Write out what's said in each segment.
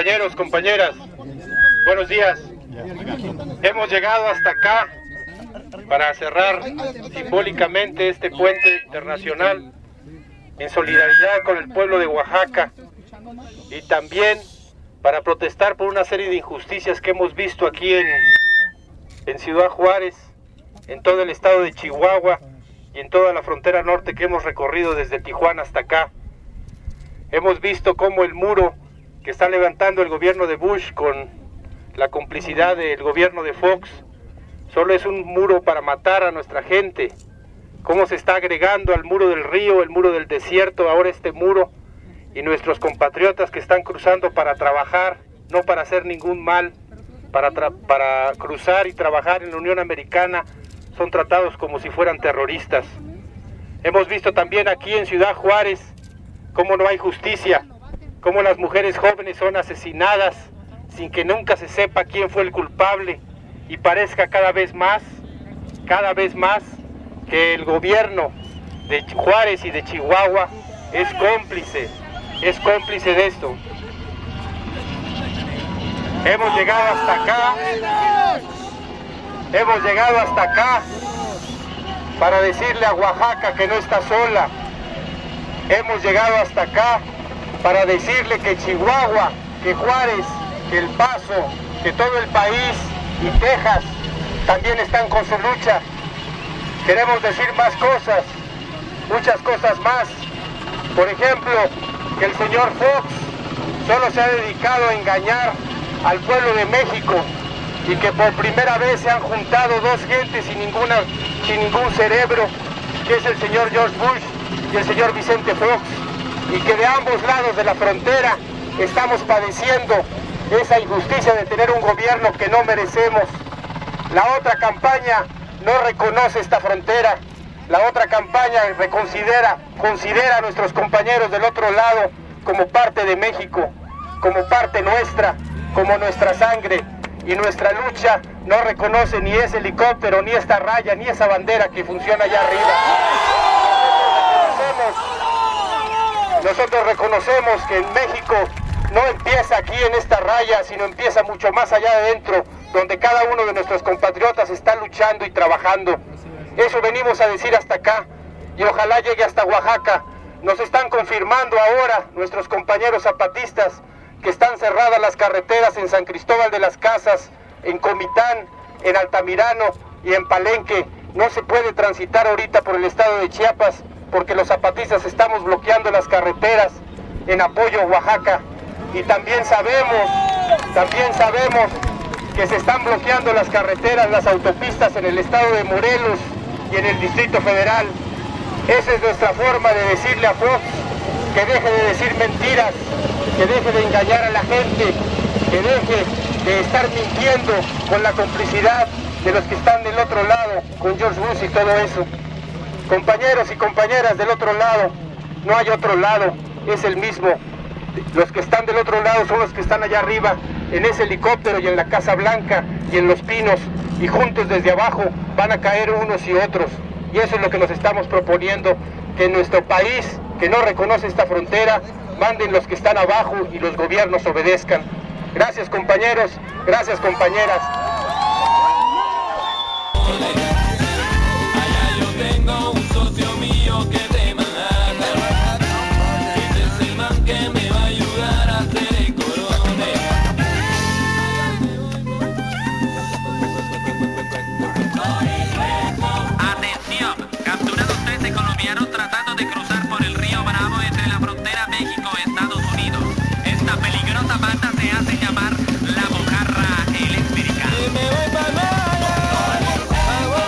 Compañeros, compañeras, buenos días. Hemos llegado hasta acá para cerrar simbólicamente este puente internacional en solidaridad con el pueblo de Oaxaca y también para protestar por una serie de injusticias que hemos visto aquí en Ciudad Juárez, en todo el estado de Chihuahua y en toda la frontera norte que hemos recorrido desde Tijuana hasta acá. Hemos visto cómo el muro que está levantando el gobierno de Bush con la complicidad del gobierno de Fox solo es un muro para matar a nuestra gente. Cómo se está agregando al muro del río, el muro del desierto, ahora este muro, y nuestros compatriotas que están cruzando para trabajar, no para hacer ningún mal, para cruzar y trabajar en la Unión Americana, son tratados como si fueran terroristas. Hemos visto también aquí en Ciudad Juárez cómo no hay justicia, cómo las mujeres jóvenes son asesinadas sin que nunca se sepa quién fue el culpable, y parezca cada vez más que el gobierno de Juárez y de Chihuahua es cómplice de esto. Hemos llegado hasta acá para decirle a Oaxaca que no está sola. Hemos llegado hasta acá para decirle que Chihuahua, que Juárez, que El Paso, que todo el país y Texas también están con su lucha. Queremos decir más cosas, muchas cosas más. Por ejemplo, que el señor Fox solo se ha dedicado a engañar al pueblo de México y que por primera vez se han juntado dos gentes sin ningún cerebro, que es el señor George Bush y el señor Vicente Fox, y que de ambos lados de la frontera estamos padeciendo esa injusticia de tener un gobierno que no merecemos. La otra campaña no reconoce esta frontera, la otra campaña considera a nuestros compañeros del otro lado como parte de México, como parte nuestra, como nuestra sangre, y nuestra lucha no reconoce ni ese helicóptero, ni esta raya, ni esa bandera que funciona allá arriba. Nosotros reconocemos que en México no empieza aquí en esta raya, sino empieza mucho más allá de adentro, donde cada uno de nuestros compatriotas está luchando y trabajando. Eso venimos a decir hasta acá, y ojalá llegue hasta Oaxaca. Nos están confirmando ahora nuestros compañeros zapatistas que están cerradas las carreteras en San Cristóbal de las Casas, en Comitán, en Altamirano y en Palenque. No se puede transitar ahorita por el estado de Chiapas porque los zapatistas estamos bloqueando las carreteras en apoyo a Oaxaca. Y también sabemos que se están bloqueando las carreteras, las autopistas en el estado de Morelos y en el Distrito Federal. Esa es nuestra forma de decirle a Fox que deje de decir mentiras, que deje de engañar a la gente, que deje de estar mintiendo con la complicidad de los que están del otro lado, con George Bush y todo eso. Compañeros y compañeras del otro lado, no hay otro lado, es el mismo. Los que están del otro lado son los que están allá arriba, en ese helicóptero y en la Casa Blanca y en Los Pinos, y juntos desde abajo van a caer unos y otros. Y eso es lo que nos estamos proponiendo, que en nuestro país, que no reconoce esta frontera, manden los que están abajo y los gobiernos obedezcan. Gracias, compañeros, gracias, compañeras. Allá yo tengo un socio mío que te mata. Este es el man que me va a ayudar a hacer el corone. Atención, capturados 13 colombianos tratando de cruzar por el río Bravo entre la frontera México-Estados Unidos. Esta peligrosa banda se hace llamar La Mojarra Eléctrica. Y me voy pa' Maya.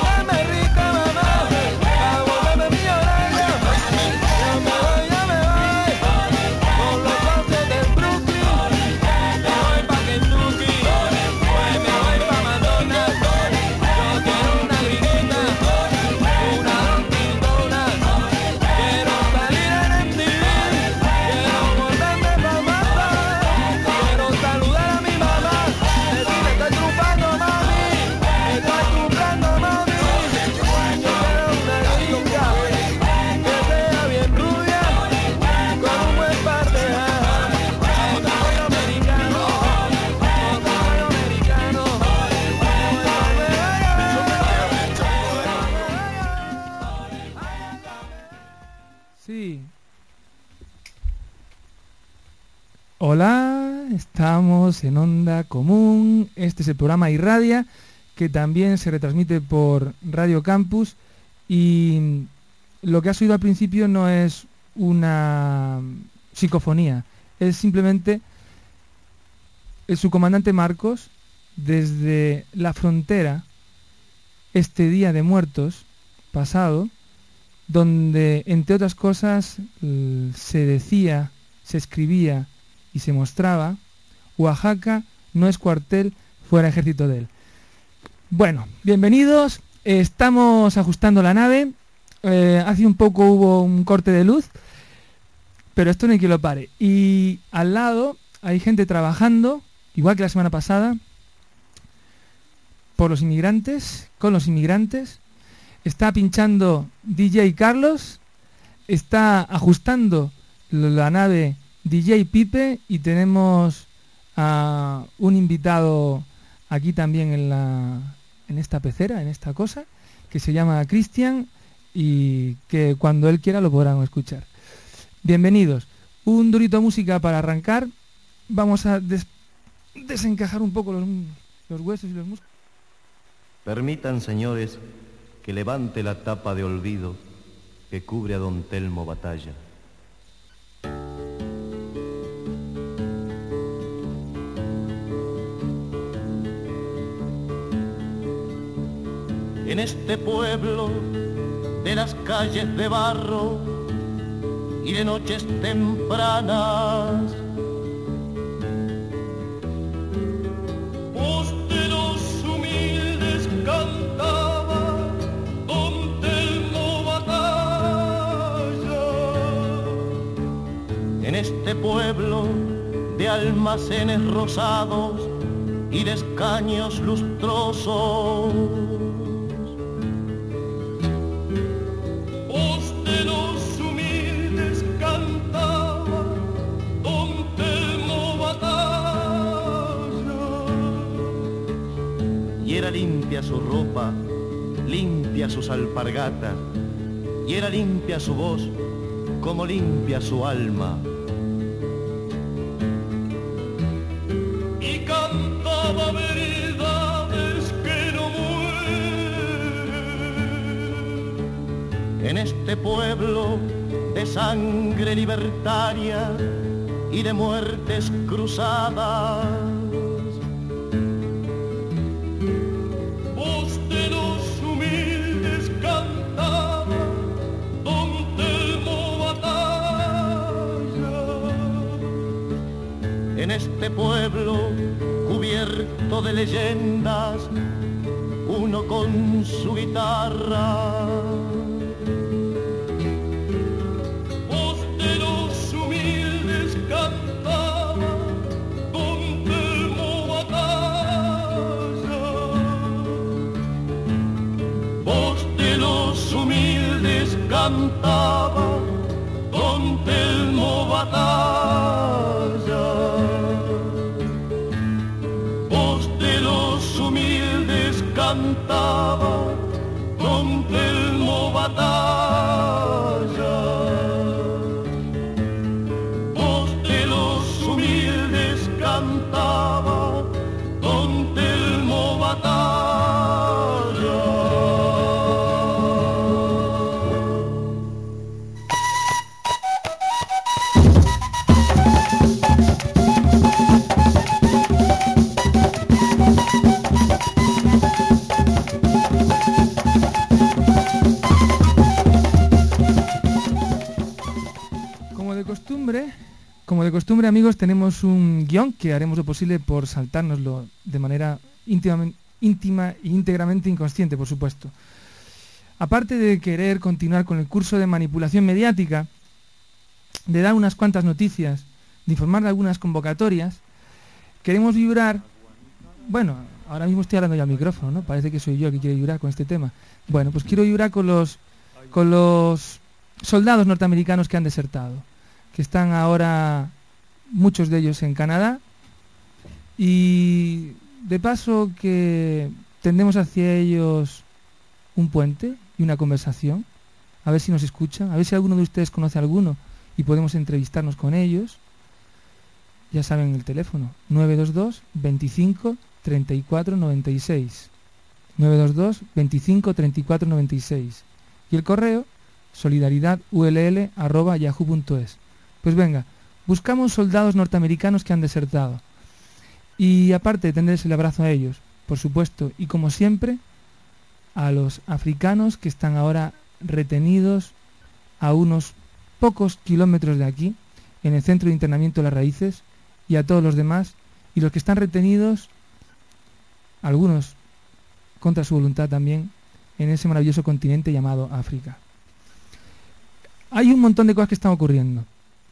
Hola, estamos en Onda Común. Este es el programa Irradia, que también se retransmite por Radio Campus. Y lo que has oído al principio no es una psicofonía, es simplemente el subcomandante Marcos desde la frontera este Día de Muertos pasado, donde entre otras cosas se decía, se escribía y se mostraba: Oaxaca no es cuartel, fuera ejército de él. Bueno, bienvenidos, estamos ajustando la nave. Hace un poco hubo un corte de luz, pero esto no hay quien lo pare. Y al lado hay gente trabajando, igual que la semana pasada, por los inmigrantes, con los inmigrantes. Está pinchando DJ Carlos, está ajustando la nave DJ Pipe, y tenemos a un invitado aquí también en esta pecera, en esta cosa, que se llama Cristian, y que cuando él quiera lo podrán escuchar. Bienvenidos. Un durito de música para arrancar. Vamos a desencajar un poco los huesos y los músculos. Permitan, señores, que levante la tapa de olvido que cubre a don Telmo Batalla. En este pueblo de las calles de barro y de noches tempranas, voz de los humildes cantaba don Telmo Batalla. En este pueblo de almacenes rosados y de escaños lustrosos, limpia su ropa, limpia sus alpargatas, y era limpia su voz como limpia su alma. Y cantaba verdades que no mueren. En este pueblo de sangre libertaria y de muertes cruzadas, en este pueblo cubierto de leyendas, uno con su guitarra, voz de los humildes cantaba don Telmo Batalla. Voz de los humildes cantaba don Telmo Batalla. Cantaba don Telmo Batalla. Voz de los humildes cantaba don Telmo Batalla. Como de costumbre, amigos, tenemos un guión que haremos lo posible por saltárnoslo de manera íntima e íntegramente inconsciente, por supuesto. Aparte de querer continuar con el curso de manipulación mediática, de dar unas cuantas noticias, de informar de algunas convocatorias, queremos vibrar. Bueno, ahora mismo estoy hablando ya al micrófono, ¿no? Parece que soy yo el que quiere vibrar con este tema. Bueno, pues quiero vibrar con los soldados norteamericanos que han desertado, que están ahora muchos de ellos en Canadá, y de paso que tendemos hacia ellos un puente y una conversación, a ver si nos escuchan, a ver si alguno de ustedes conoce a alguno y podemos entrevistarnos con ellos. ya saben el teléfono, 922 25 34 96. 922 25 34 96. Y el correo, solidaridadull@yahoo.es. Pues venga, buscamos soldados norteamericanos que han desertado. Y aparte de tenderles el abrazo a ellos, por supuesto, y como siempre, a los africanos que están ahora retenidos a unos pocos kilómetros de aquí, en el centro de internamiento de las raíces, y a todos los demás, y los que están retenidos, algunos contra su voluntad también, en ese maravilloso continente llamado África. Hay un montón de cosas que están ocurriendo,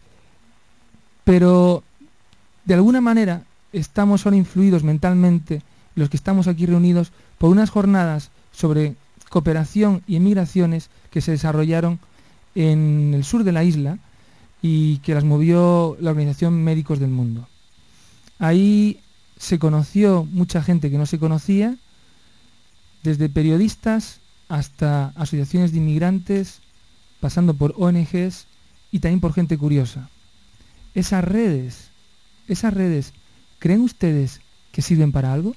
pero de alguna manera estamos ahora influidos mentalmente, los que estamos aquí reunidos, por unas jornadas sobre cooperación y emigraciones que se desarrollaron en el sur de la isla y que las movió la Organización Médicos del Mundo. Ahí se conoció mucha gente que no se conocía, desde periodistas hasta asociaciones de inmigrantes, pasando por ONGs y también por gente curiosa. Esas redes, ¿creen ustedes que sirven para algo?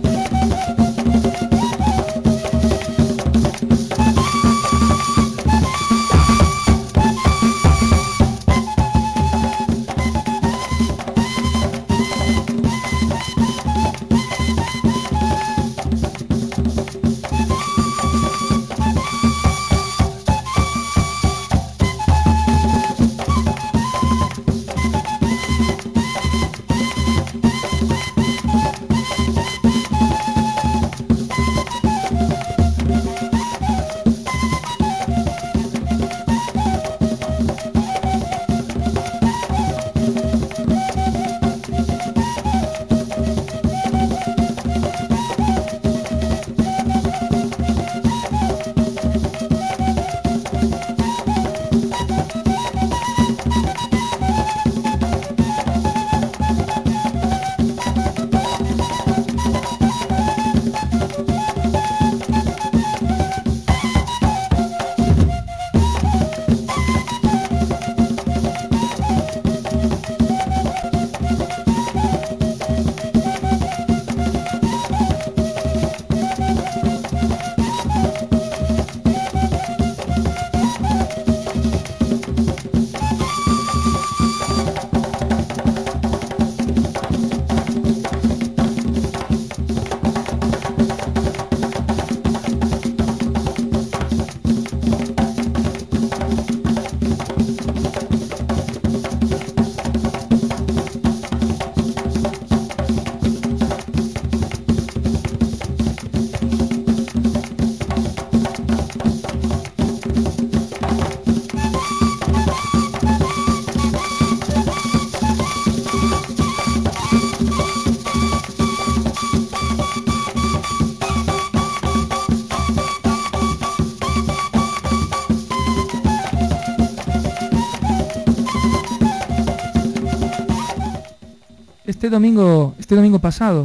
Este domingo pasado,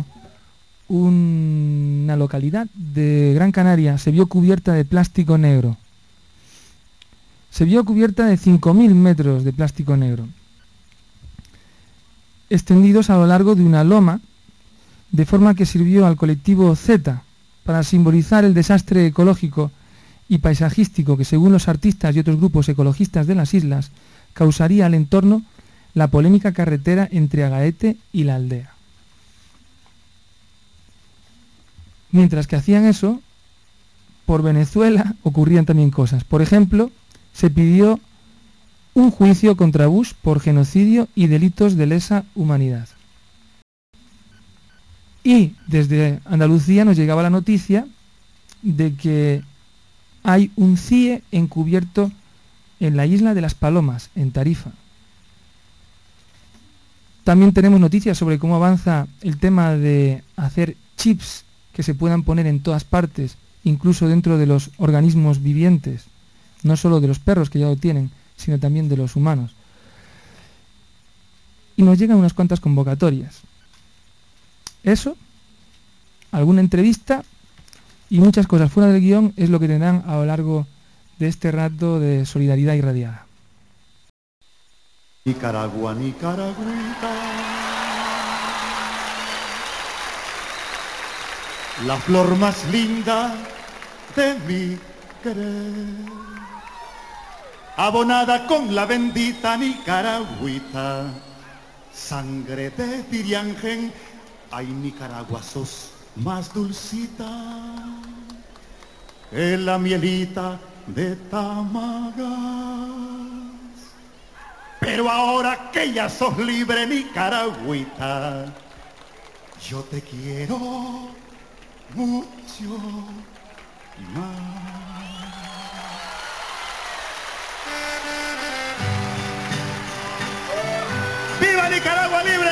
una localidad de Gran Canaria se vio cubierta de plástico negro. Se vio cubierta de 5.000 metros de plástico negro, extendidos a lo largo de una loma, de forma que sirvió al colectivo Z para simbolizar el desastre ecológico y paisajístico que, según los artistas y otros grupos ecologistas de las islas, causaría al entorno la polémica carretera entre Agaete y la aldea. Mientras que hacían eso, por Venezuela ocurrían también cosas. Por ejemplo, se pidió un juicio contra Bush por genocidio y delitos de lesa humanidad. Y desde Andalucía nos llegaba la noticia de que hay un CIE encubierto en la isla de Las Palomas, en Tarifa. También tenemos noticias sobre cómo avanza el tema de hacer chips que se puedan poner en todas partes, incluso dentro de los organismos vivientes, no solo de los perros que ya lo tienen, sino también de los humanos. Y nos llegan unas cuantas convocatorias. Eso, alguna entrevista y muchas cosas fuera del guión es lo que tendrán a lo largo de este rato de solidaridad irradiada. Nicaragua, Nicaragüita. la flor más linda de mi querer, abonada con la bendita nicaragüita, sangre de Tiriangén. Ay, Nicaragua, sos más dulcita que la mielita de Tamagas. Pero ahora que ya sos libre, Nicaragüita, yo te quiero mucho más. ¡Viva Nicaragua libre!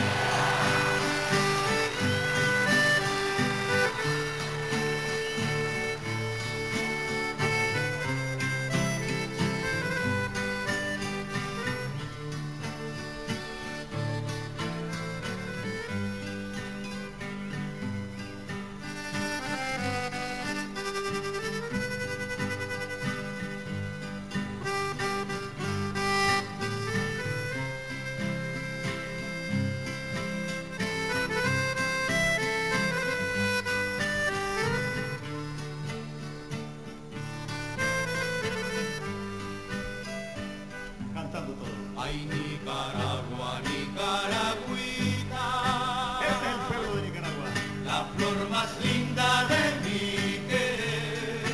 Ay, Nicaragua, Nicaragüita, Ese es el pueblo de Nicaragua. la flor más linda de mi querer,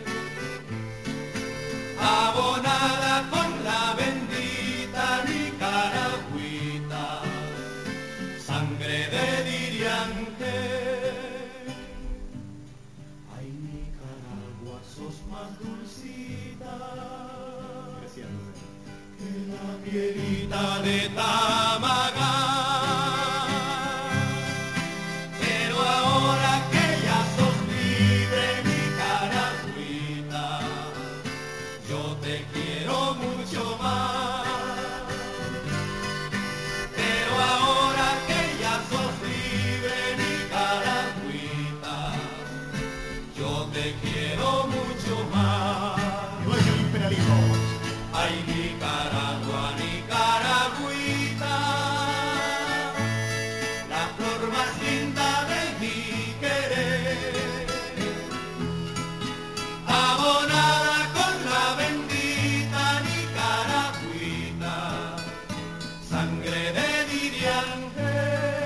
abonada con la bendita Nicaragüita, sangre de Diriangé. Ay, Nicaragua, sos más dulcita que la mielita de Tamagas. Pero ahora que ya sos libre, Nicaragüita, yo te quiero mucho más. Pero ahora que ya sos libre, Nicaragüita, yo te quiero mucho más. No es el imperialismo. Ay, Nicaragua, Nicaragüita, la flor más linda de mi querer, abonada con la bendita Nicaragüita, sangre de Diriangé.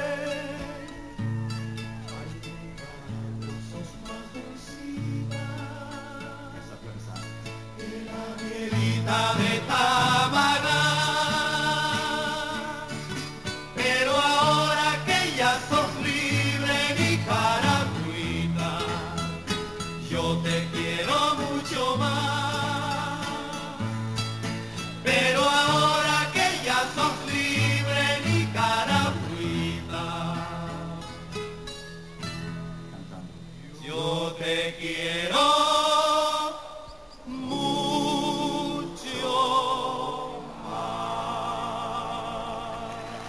Ay, Nicaragua, sos más dulcita que la mielita de Tamagas. Pero ahora que ya sos libre, Nicaragüita, yo te quiero mucho más. Pero ahora que ya sos libre, Nicaragüita, yo te quiero mucho más.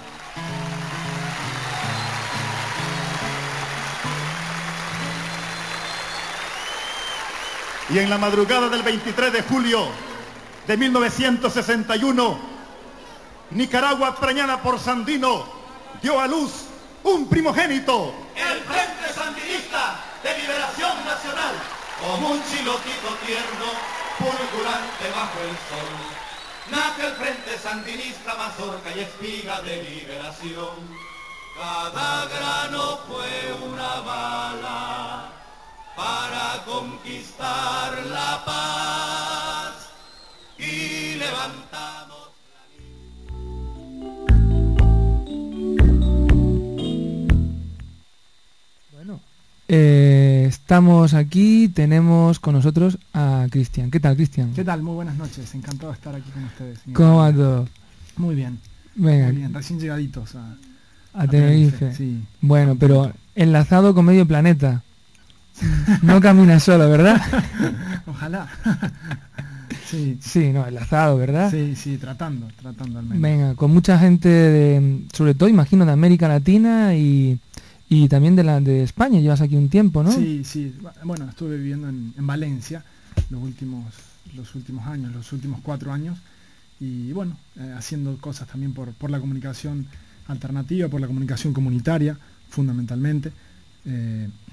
Y en la madrugada del 23 de julio de 1961, Nicaragua, preñada por Sandino, dio a luz un primogénito. El Frente Sandinista de Liberación Nacional, como un chilotito tierno, fulgurante bajo el sol, nace el Frente Sandinista, mazorca y espiga de liberación. Cada grano fue una bala para conquistar la paz y levantamos. Bueno, estamos aquí, tenemos con nosotros a Cristian. ¿Qué tal, Cristian? ¿Qué tal? Muy buenas noches, encantado de estar aquí con ustedes. ¿Cómo va todo? Muy bien, Venga, muy bien, recién llegaditos a Tenerife. Sí. Bueno, pero enlazado con medio planeta. No camina solo, ¿verdad? Ojalá. Sí, Sí, no, enlazado, ¿verdad? sí, sí, tratando al menos. Venga, con mucha gente, sobre todo, imagino, de América Latina y también de España. Llevas aquí un tiempo, ¿no? Sí, sí. Bueno, estuve viviendo en Valencia los últimos años, los últimos 4 años. Y bueno, haciendo cosas también por la comunicación alternativa, por la comunicación comunitaria, fundamentalmente.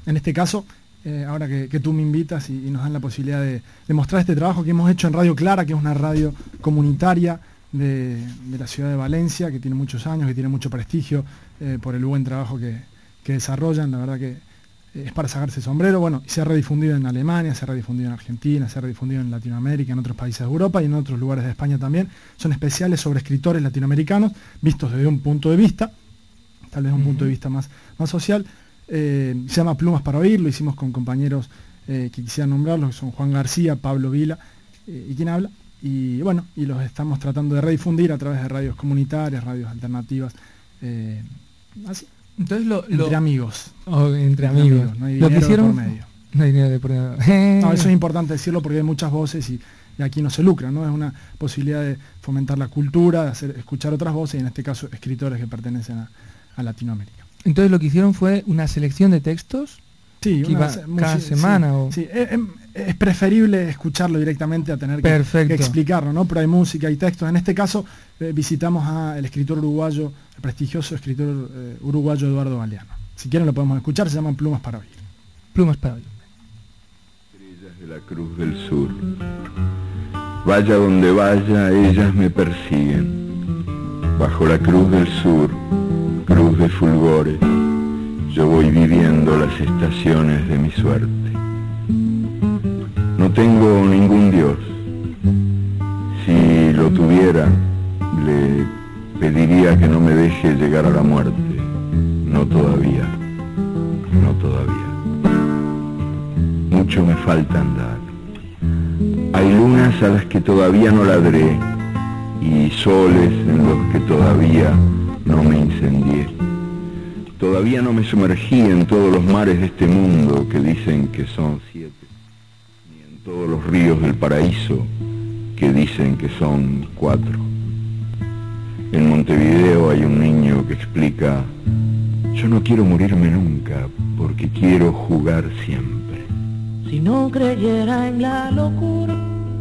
en este caso, ahora que tú me invitas y nos dan la posibilidad de mostrar este trabajo que hemos hecho en Radio Clara, que es una radio comunitaria de la ciudad de Valencia, que tiene muchos años, que tiene mucho prestigio por el buen trabajo que desarrollan. La verdad que es para sacarse el sombrero. Bueno, se ha redifundido en Alemania, se ha redifundido en Argentina, se ha redifundido en Latinoamérica, en otros países de Europa y en otros lugares de España también. Son especiales sobre escritores latinoamericanos, vistos desde un punto de vista, tal vez un punto de vista más social. Se llama Plumas para Oír, lo hicimos con compañeros que quisiera nombrarlos, que son Juan García, Pablo Vila y quien habla. Y bueno, y los estamos tratando de redifundir a través de radios comunitarias, radios alternativas, así. Entonces entre amigos. Entre amigos. No hay Lo dinero que hicieron, por medio. No hay dinero de por medio. No, eso es importante decirlo porque hay muchas voces y aquí no se lucra, ¿no? Es una posibilidad de fomentar la cultura, de escuchar otras voces y en este caso escritores que pertenecen a Latinoamérica. Entonces lo que hicieron fue una selección de textos. Sí, cada semana. Sí, es preferible escucharlo directamente a tener que explicarlo, ¿no? Pero hay música, hay textos. En este caso visitamos al escritor uruguayo, el prestigioso escritor uruguayo Eduardo Galeano. Si quieren lo podemos escuchar, se llaman Plumas para Oír. Plumas para Oír. Estrellas de la Cruz del Sur, vaya donde vaya, ellas me persiguen. Bajo la Cruz del Sur, cruz de fulgores, yo voy viviendo las estaciones de mi suerte. No tengo ningún Dios. Si lo tuviera, le pediría que no me deje llegar a la muerte. No todavía, no todavía. Mucho me falta andar. Hay lunas a las que todavía no ladré y soles en los que todavía no me incendié. Todavía no me sumergí en todos los mares de este mundo que dicen que son 7, ni en todos los ríos del paraíso que dicen que son 4. En Montevideo hay un niño que explica: yo no quiero morirme nunca porque quiero jugar siempre. Si no creyera en la locura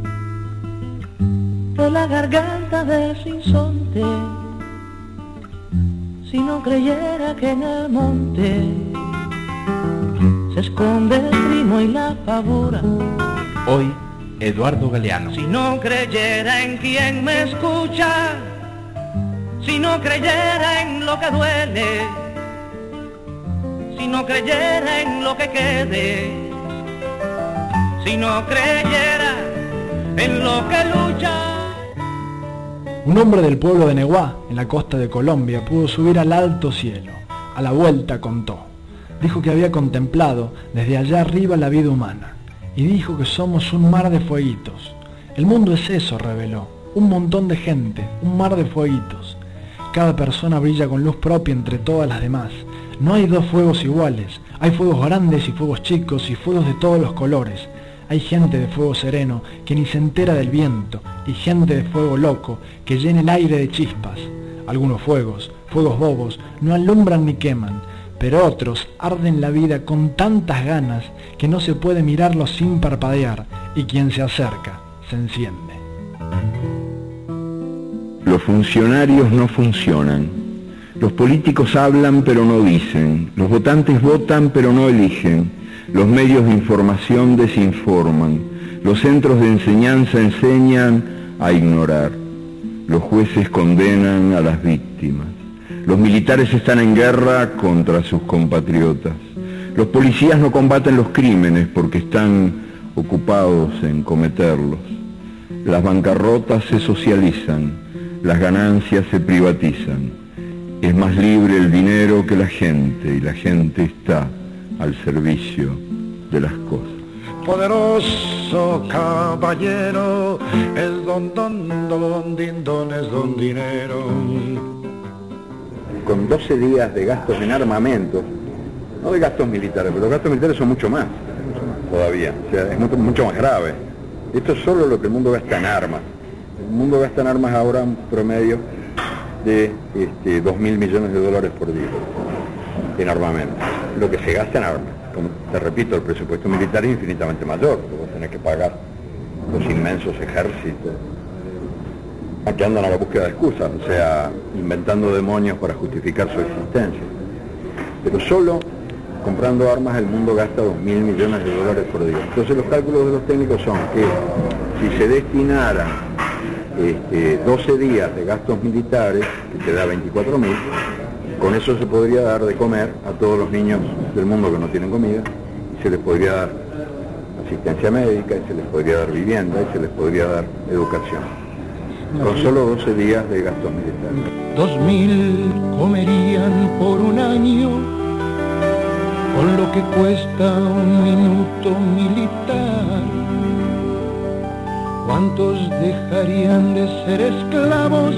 de la garganta del sinsonte, si no creyera que en el monte se esconde el trino y la pavura. Hoy, Eduardo Galeano. Si no creyera en quien me escucha, si no creyera en lo que duele, si no creyera en lo que quede, si no creyera en lo que lucha. Un hombre del pueblo de Neguá, en la costa de Colombia, pudo subir al alto cielo. A la vuelta contó. Dijo que había contemplado desde allá arriba la vida humana. Y dijo que somos un mar de fueguitos. El mundo es eso, reveló. Un montón de gente, un mar de fueguitos. Cada persona brilla con luz propia entre todas las demás. No hay dos fuegos iguales. Hay fuegos grandes y fuegos chicos y fuegos de todos los colores. Hay gente de fuego sereno que ni se entera del viento y gente de fuego loco que llena el aire de chispas. Algunos fuegos bobos, no alumbran ni queman, pero otros arden la vida con tantas ganas que no se puede mirarlos sin parpadear y quien se acerca se enciende. Los funcionarios no funcionan. Los políticos hablan pero no dicen. Los votantes votan pero no eligen. Los medios de información desinforman, los centros de enseñanza enseñan a ignorar, los jueces condenan a las víctimas, los militares están en guerra contra sus compatriotas, los policías no combaten los crímenes porque están ocupados en cometerlos, las bancarrotas se socializan, las ganancias se privatizan, es más libre el dinero que la gente y la gente está al servicio de las cosas. Poderoso caballero, es don din don es don dinero. Con 12 días de gastos en armamento, no de gastos militares, pero los gastos militares son mucho más todavía, o sea, es mucho más grave. Esto es solo lo que el mundo gasta en armas. El mundo gasta en armas ahora un promedio de 2.000 millones de dólares por día en armamento, lo que se gasta en armas. Como te repito, el presupuesto militar es infinitamente mayor, vos tenés que pagar los inmensos ejércitos a que andan a la búsqueda de excusas, o sea, inventando demonios para justificar su existencia. Pero solo comprando armas el mundo gasta 2.000 millones de dólares por día. Entonces los cálculos de los técnicos son que si se destinaran 12 días de gastos militares, que te da 24.000, con eso se podría dar de comer a todos los niños del mundo que no tienen comida, y se les podría dar asistencia médica, y se les podría dar vivienda, y se les podría dar educación. Con solo 12 días de gastos militares. 2.000 comerían por un año, con lo que cuesta un minuto militar. ¿Cuántos dejarían de ser esclavos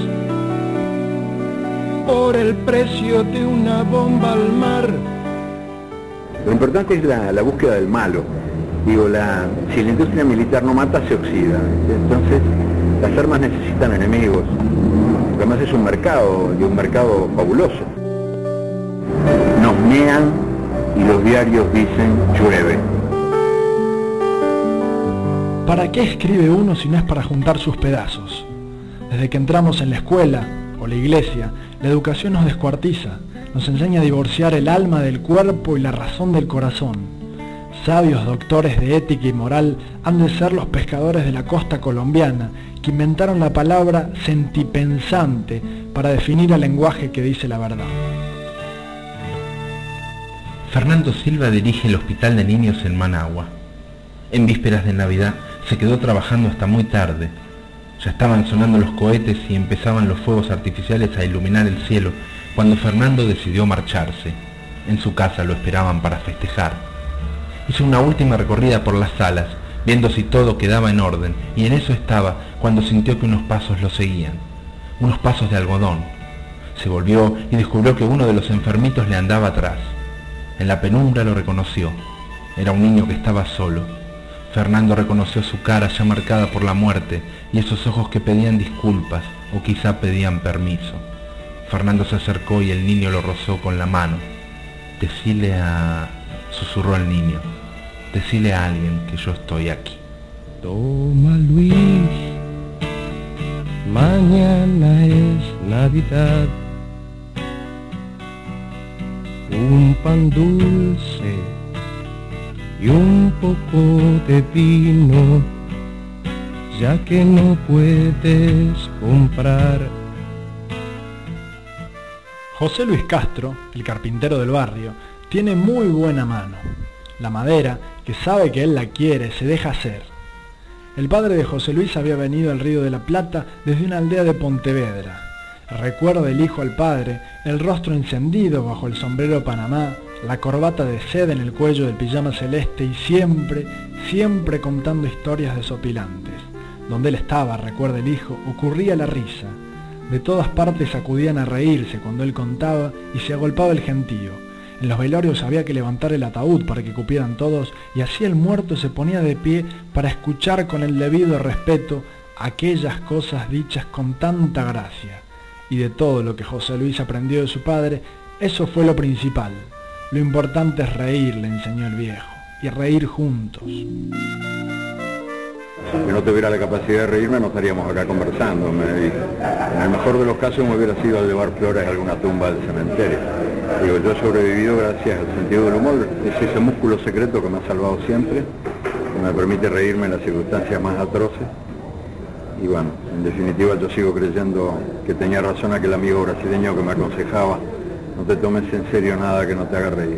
por el precio de una bomba al mar? Lo importante es la búsqueda del malo. Digo, si la industria militar no mata, se oxida. Entonces, las armas necesitan enemigos. Además es un mercado, y un mercado fabuloso. Nos mean y los diarios dicen llueve. ¿Para qué escribe uno si no es para juntar sus pedazos? Desde que entramos en la escuela o la iglesia, la educación nos descuartiza, nos enseña a divorciar el alma del cuerpo y la razón del corazón. Sabios doctores de ética y moral han de ser los pescadores de la costa colombiana, que inventaron la palabra sentipensante para definir el lenguaje que dice la verdad. Fernando Silva dirige el Hospital de Niños en Managua. En vísperas de Navidad se quedó trabajando hasta muy tarde. Ya estaban sonando los cohetes y empezaban los fuegos artificiales a iluminar el cielo cuando Fernando decidió marcharse. En su casa lo esperaban para festejar. Hizo una última recorrida por las salas, viendo si todo quedaba en orden, y en eso estaba cuando sintió que unos pasos lo seguían. Unos pasos de algodón. Se volvió y descubrió que uno de los enfermitos le andaba atrás. En la penumbra lo reconoció. Era un niño que estaba solo. Fernando reconoció su cara ya marcada por la muerte y esos ojos que pedían disculpas o quizá pedían permiso. Fernando se acercó y el niño lo rozó con la mano. «Decile a...», susurró el niño. «Decile a alguien que yo estoy aquí». Toma, Luis, mañana es Navidad. Un pan dulce y un poco de vino, ya que no puedes comprar. José Luis Castro, el carpintero del barrio, tiene muy buena mano. La madera, que sabe que él la quiere, se deja hacer. El padre de José Luis había venido al Río de la Plata desde una aldea de Pontevedra. Recuerda el hijo al padre, el rostro encendido bajo el sombrero Panamá, la corbata de seda en el cuello del pijama celeste y siempre contando historias desopilantes. Donde él estaba, recuerda el hijo, ocurría la risa. De todas partes acudían a reírse cuando él contaba y se agolpaba el gentío. En los velorios había que levantar el ataúd para que cupieran todos y así el muerto se ponía de pie para escuchar con el debido respeto aquellas cosas dichas con tanta gracia. Y de todo lo que José Luis aprendió de su padre, eso fue lo principal. Lo importante es reír, le enseñó el viejo, y reír juntos. Si no tuviera la capacidad de reírme, no estaríamos acá conversando, me dijo. En el mejor de los casos me hubiera sido a llevar flores a alguna tumba del cementerio. Digo, yo he sobrevivido gracias al sentido del humor, es ese músculo secreto que me ha salvado siempre, que me permite reírme en las circunstancias más atroces. Y bueno, en definitiva yo sigo creyendo que tenía razón aquel amigo brasileño que me aconsejaba: no te tomes en serio nada que no te haga reír.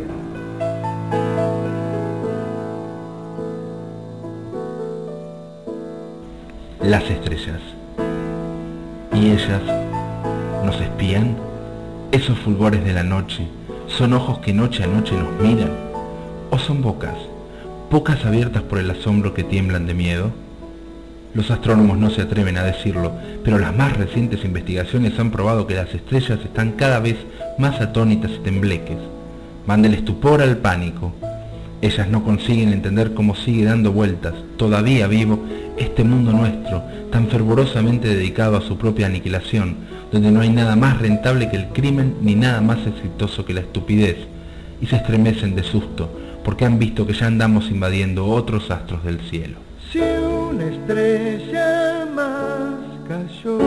Las estrellas. ¿Y ellas nos espían? Esos fulgores de la noche, ¿son ojos que noche a noche nos miran? ¿O son bocas abiertas por el asombro que tiemblan de miedo? Los astrónomos no se atreven a decirlo, pero las más recientes investigaciones han probado que las estrellas están cada vez más atónitas y tembleques. Van del estupor al pánico. Ellas no consiguen entender cómo sigue dando vueltas, todavía vivo, este mundo nuestro, tan fervorosamente dedicado a su propia aniquilación, donde no hay nada más rentable que el crimen ni nada más exitoso que la estupidez, y se estremecen de susto, porque han visto que ya andamos invadiendo otros astros del cielo. Si una estrella más cayó,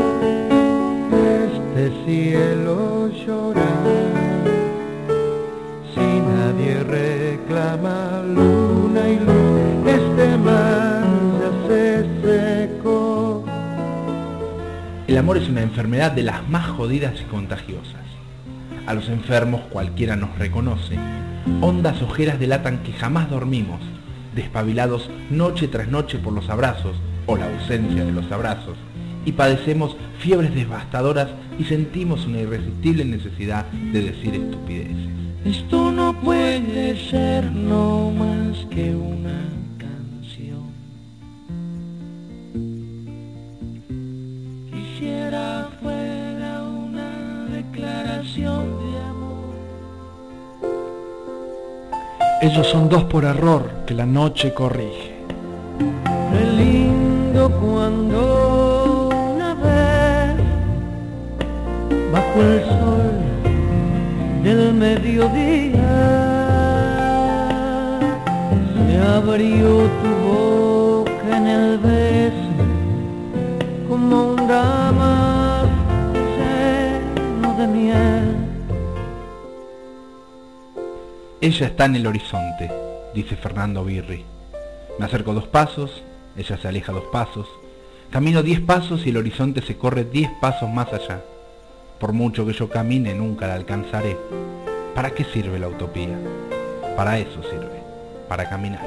este cielo llora, si nadie amor es una enfermedad de las más jodidas y contagiosas. A los enfermos cualquiera nos reconoce. Hondas ojeras delatan que jamás dormimos, despabilados noche tras noche por los abrazos, o la ausencia de los abrazos, y padecemos fiebres devastadoras y sentimos una irresistible necesidad de decir estupideces. Esto no puede ser no más que una canción. Quisiera fuera una declaración de amor. Ellos son dos por error que la noche corrige. Qué lindo cuando una vez bajo el sol del mediodía se abrió tu boca en el beso como un drama lleno de miel. Ella está en el horizonte, dice Fernando Birri. Me acerco 2 pasos, ella se aleja 2 pasos, camino 10 pasos y el horizonte se corre 10 pasos más allá. Por mucho que yo camine, nunca la alcanzaré. ¿Para qué sirve la utopía? Para eso sirve, para caminar.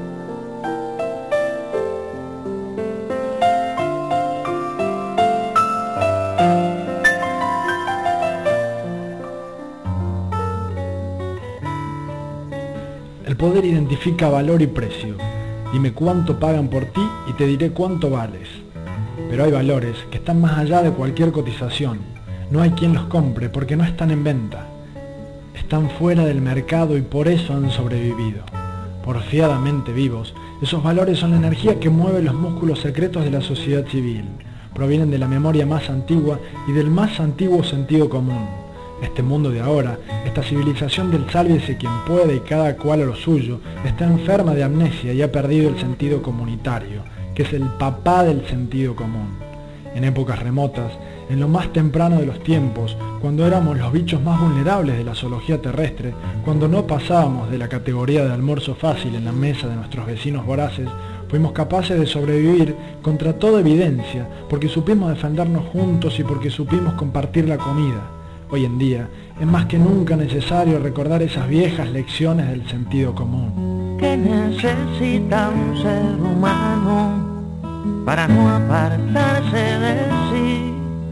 El poder identifica valor y precio. Dime cuánto pagan por ti y te diré cuánto vales. Pero hay valores que están más allá de cualquier cotización. No hay quien los compre porque no están en venta. Están fuera del mercado y por eso han sobrevivido. Porfiadamente vivos, esos valores son la energía que mueve los músculos secretos de la sociedad civil. Provienen de la memoria más antigua y del más antiguo sentido común. Este mundo de ahora, esta civilización del sálvese quien puede y cada cual a lo suyo, está enferma de amnesia y ha perdido el sentido comunitario, que es el papá del sentido común. En épocas remotas, en lo más temprano de los tiempos, cuando éramos los bichos más vulnerables de la zoología terrestre, cuando no pasábamos de la categoría de almuerzo fácil en la mesa de nuestros vecinos voraces, fuimos capaces de sobrevivir contra toda evidencia, porque supimos defendernos juntos y porque supimos compartir la comida. Hoy en día es más que nunca necesario recordar esas viejas lecciones del sentido común. ¿Qué necesita un ser humano para no apartarse de sí?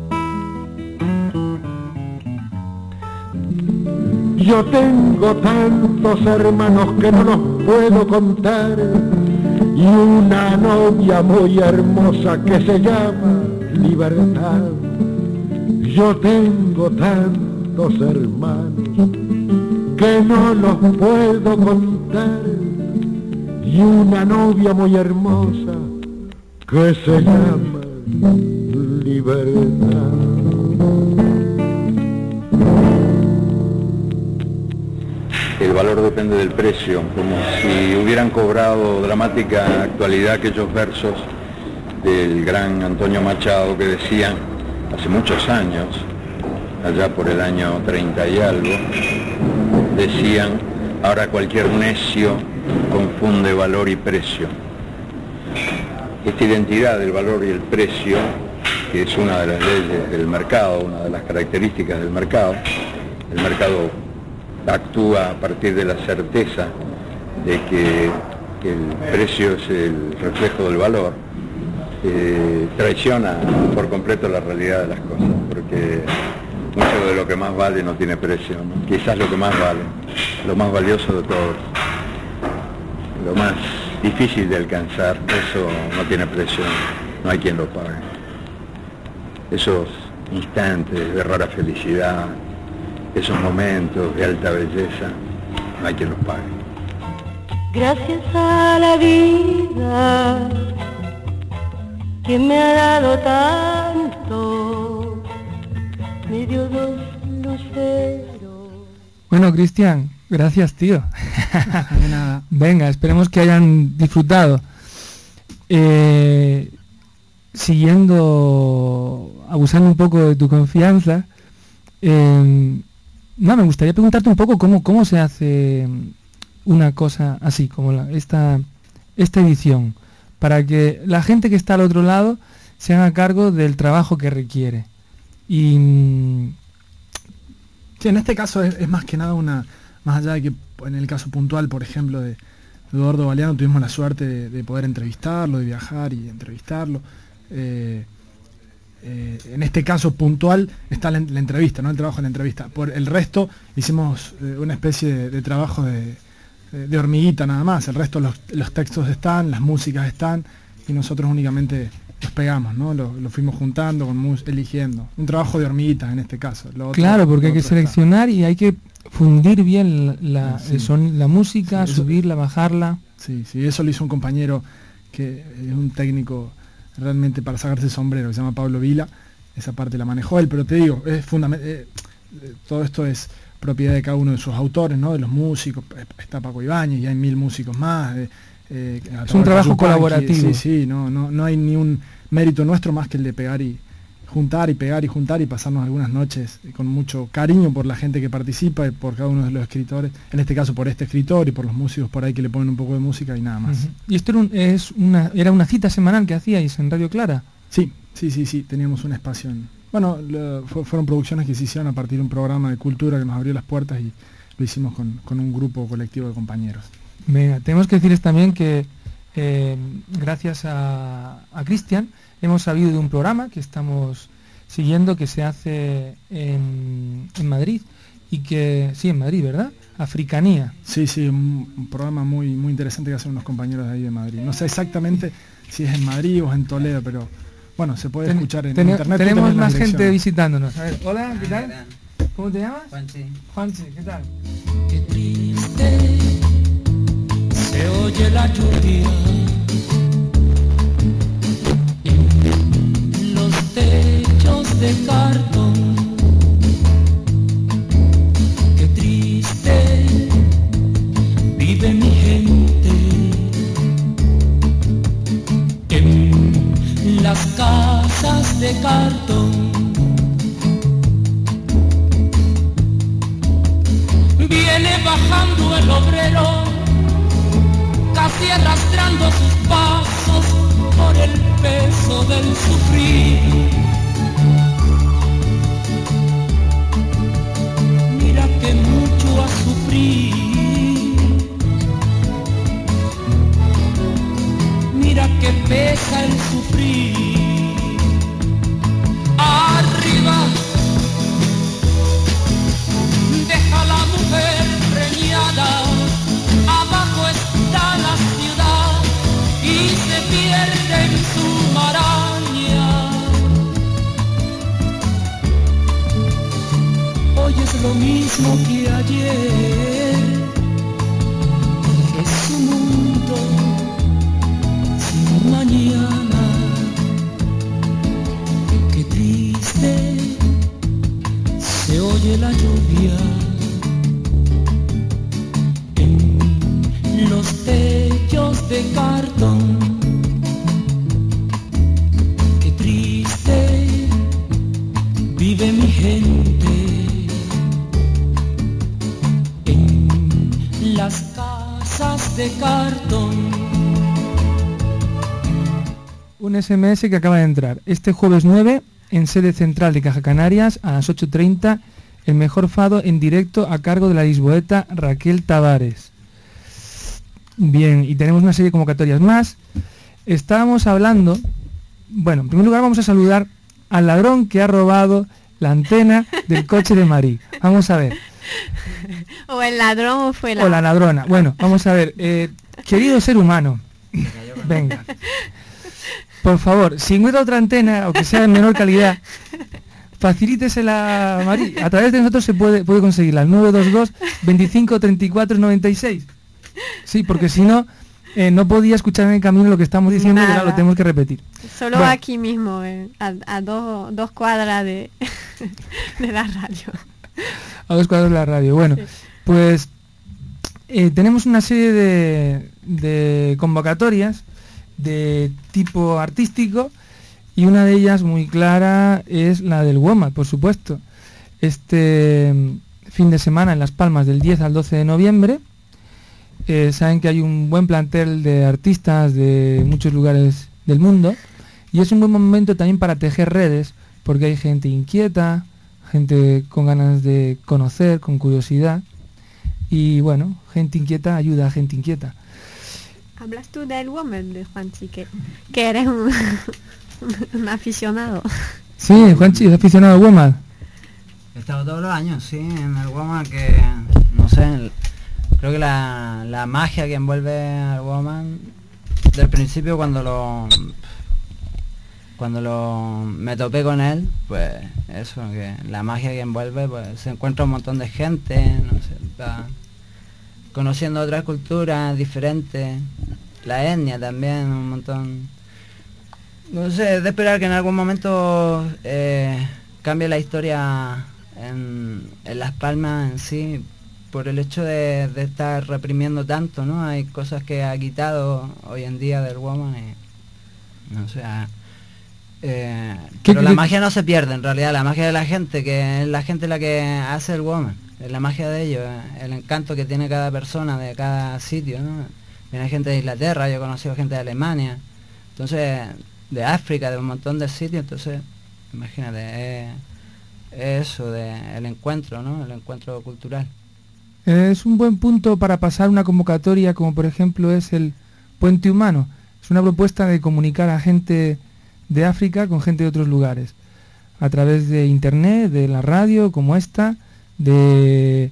Yo tengo tantos hermanos que no los puedo contar y una novia muy hermosa que se llama libertad. Yo tengo tantos hermanos que no los puedo contar y una novia muy hermosa que se llama libertad. El valor depende del precio, como si hubieran cobrado dramática actualidad aquellos versos del gran Antonio Machado que decían hace muchos años, allá por el año 30 y algo, decían: ahora cualquier necio confunde valor y precio. Esta identidad del valor y el precio, que es una de las leyes del mercado, una de las características del mercado, el mercado actúa a partir de la certeza de que el precio es el reflejo del valor, traiciona por completo la realidad de las cosas, porque mucho de lo que más vale no tiene precio, ¿no? Quizás lo que más vale, lo más valioso de todo, lo más difícil de alcanzar, eso no tiene precio, no hay quien lo pague. Esos instantes de rara felicidad, esos momentos de alta belleza, no hay quien los pague. Gracias a la vida que me ha dado tanto, me dio 2 luceros. Bueno, Cristian, gracias, tío. De nada. Venga, esperemos que hayan disfrutado. Abusando un poco de tu confianza, me gustaría preguntarte un poco cómo se hace una cosa así, como esta edición, para que la gente que está al otro lado se haga cargo del trabajo que requiere. Y sí, en este caso es más que nada más allá de que en el caso puntual, por ejemplo, de Eduardo Galeano, tuvimos la suerte de poder entrevistarlo, de viajar y entrevistarlo. En este caso puntual está la entrevista, ¿no? El trabajo en la entrevista. Por el resto hicimos una especie de trabajo de hormiguita nada más. El resto los textos están, las músicas están, y nosotros únicamente los pegamos, ¿no? Lo fuimos juntando, eligiendo. Un trabajo de hormiguitas en este caso. Claro, porque hay que seleccionar y hay que fundir bien la música, sí, subirla, bajarla. Sí, eso lo hizo un compañero que es un técnico realmente para sacarse el sombrero, que se llama Pablo Vila. Esa parte la manejó él, pero te digo, es fundamental. Todo esto es propiedad de cada uno de sus autores, ¿no? De los músicos. Está Paco Ibáñez, y hay 1000 músicos más. Es un trabajo colaborativo. Sí, no hay ni un mérito nuestro más que el de pegar y juntar y pegar y juntar y pasarnos algunas noches con mucho cariño por la gente que participa y por cada uno de los escritores, en este caso por este escritor y por los músicos por ahí que le ponen un poco de música y nada más. ¿Y esto era una cita semanal que hacíais en Radio Clara? Sí, teníamos un espacio fueron producciones que se hicieron a partir de un programa de cultura que nos abrió las puertas y lo hicimos con un grupo colectivo de compañeros. Venga, tenemos que decirles también que gracias a Cristian hemos sabido de un programa que estamos siguiendo que se hace en Madrid y que, sí, en Madrid, ¿verdad? Africanía. Sí, un programa muy interesante que hacen unos compañeros de ahí de Madrid. No sé exactamente si es en Madrid o es en Toledo, pero bueno, se puede escuchar en internet. Tenemos más gente visitándonos. A ver, hola, ¿qué tal? ¿Cómo te llamas? Juanchi, ¿qué tal? Qué triste se oye la lluvia en los techos de cartón. Qué triste vive mi gente en las casas de cartón. Viene bajando el obrero, casi arrastrando sus pasos por el peso del sufrir. Mira que mucho ha sufrido, mira que pesa el sufrir. Arriba deja la mujer preñada, abajo está la ciudad y se pierde en su maraña. Hoy es lo mismo que ayer, es un mundo sin mañana. Qué triste se oye la lluvia en los techos de cartón. Qué triste vive mi gente en las casas de cartón. Un SMS que acaba de entrar. Este jueves 9, en sede central de Caja Canarias, a las 8:30, el mejor fado en directo a cargo de la lisboeta Raquel Tavares. Bien, y tenemos una serie de convocatorias más. Estábamos hablando, bueno, en primer lugar vamos a saludar al ladrón que ha robado la antena del coche de Marí. Vamos a ver. O el ladrón o fue la... O la ladrona. Bueno, vamos a ver. Querido ser humano, venga. Por favor, si encuentra otra antena, o que sea de menor calidad, facilítesela a Marí. A través de nosotros se puede conseguirla. 922 25 34 96. Sí, porque si no, no podía escuchar en el camino lo que estamos diciendo. Nada. Y ahora lo tenemos que repetir. Solo bueno, aquí mismo, a dos cuadras de la radio. A 2 cuadras de la radio. Bueno, sí. Pues tenemos una serie de convocatorias de tipo artístico y una de ellas muy clara es la del WOMAD, por supuesto. Este fin de semana en Las Palmas, del 10 al 12 de noviembre, saben que hay un buen plantel de artistas de muchos lugares del mundo Y es un buen momento también para tejer redes, porque hay gente inquieta, gente con ganas de conocer, con curiosidad. Y bueno, gente inquieta ayuda a gente inquieta. Hablas tú del Woman, de Juanchi, que eres un aficionado. Sí, Juanchi es aficionado al Woman. He estado todos los años, sí, en el Woman, que no sé, creo que la magia que envuelve al Woman, del principio cuando me topé con él, pues eso, que la magia que envuelve, pues se encuentra un montón de gente, no sé, está conociendo otras culturas diferentes, la etnia también, un montón. No sé, es de esperar que en algún momento cambie la historia en Las Palmas en sí, por el hecho de estar reprimiendo tanto, ¿no? Hay cosas que ha quitado hoy en día del Woman y no sé. Pero la magia no se pierde, en realidad, la magia de la gente, que es la gente la que hace el Woman, es la magia de ellos, el encanto que tiene cada persona de cada sitio, ¿no? Viene gente de Inglaterra, yo he conocido gente de Alemania, entonces, de África, de un montón de sitios, entonces, imagínate, eso, el encuentro, ¿no? El encuentro cultural. Es un buen punto para pasar una convocatoria, como por ejemplo es el Puente Humano. Es una propuesta de comunicar a gente de África con gente de otros lugares, a través de internet, de la radio como esta, de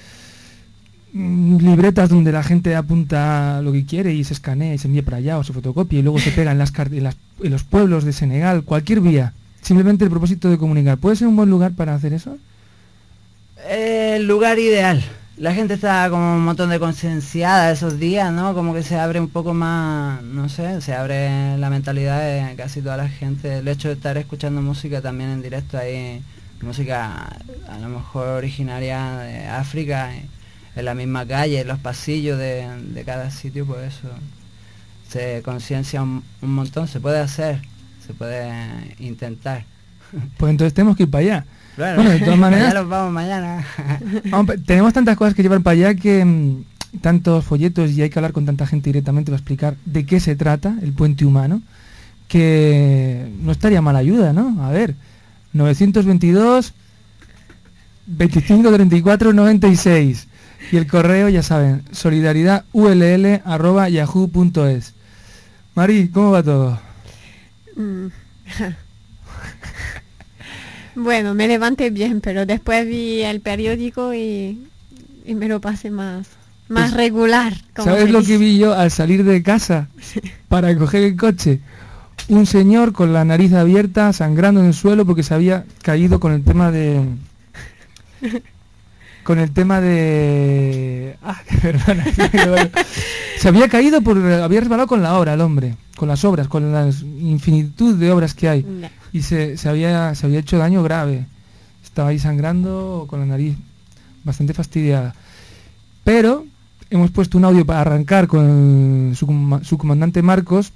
libretas donde la gente apunta lo que quiere y se escanea y se envía para allá o se fotocopia y luego se pega en los pueblos de Senegal, cualquier vía, simplemente el propósito de comunicar. ¿Puede ser un buen lugar para hacer eso? El lugar ideal. La gente está como un montón de concienciada esos días, ¿no? Como que se abre un poco más, no sé, se abre la mentalidad de casi toda la gente. El hecho de estar escuchando música también en directo ahí, música a lo mejor originaria de África, en la misma calle, en los pasillos de cada sitio, pues eso se conciencia un montón, se puede hacer, se puede intentar. Pues entonces tenemos que ir para allá. Bueno, de todas maneras, ya los vamos mañana. Tenemos tantas cosas que llevar para allá que tantos folletos y hay que hablar con tanta gente directamente para explicar de qué se trata el Puente Humano, que no estaría mala ayuda, ¿no? A ver, 922 25 34 96 y el correo, ya saben, solidaridadull@yahoo.es. Mari, ¿cómo va todo? Bueno, me levanté bien, pero después vi el periódico y me lo pasé más pues, regular. ¿Sabes lo que vi yo al salir de casa para coger el coche? Un señor con la nariz abierta, sangrando en el suelo porque se había caído con el tema de... perdona. Se había caído había resbalado con la obra el hombre, con las obras, con la infinitud de obras que hay. No. Y se había hecho daño grave. Estaba ahí sangrando con la nariz bastante fastidiada. Pero hemos puesto un audio para arrancar con su comandante Marcos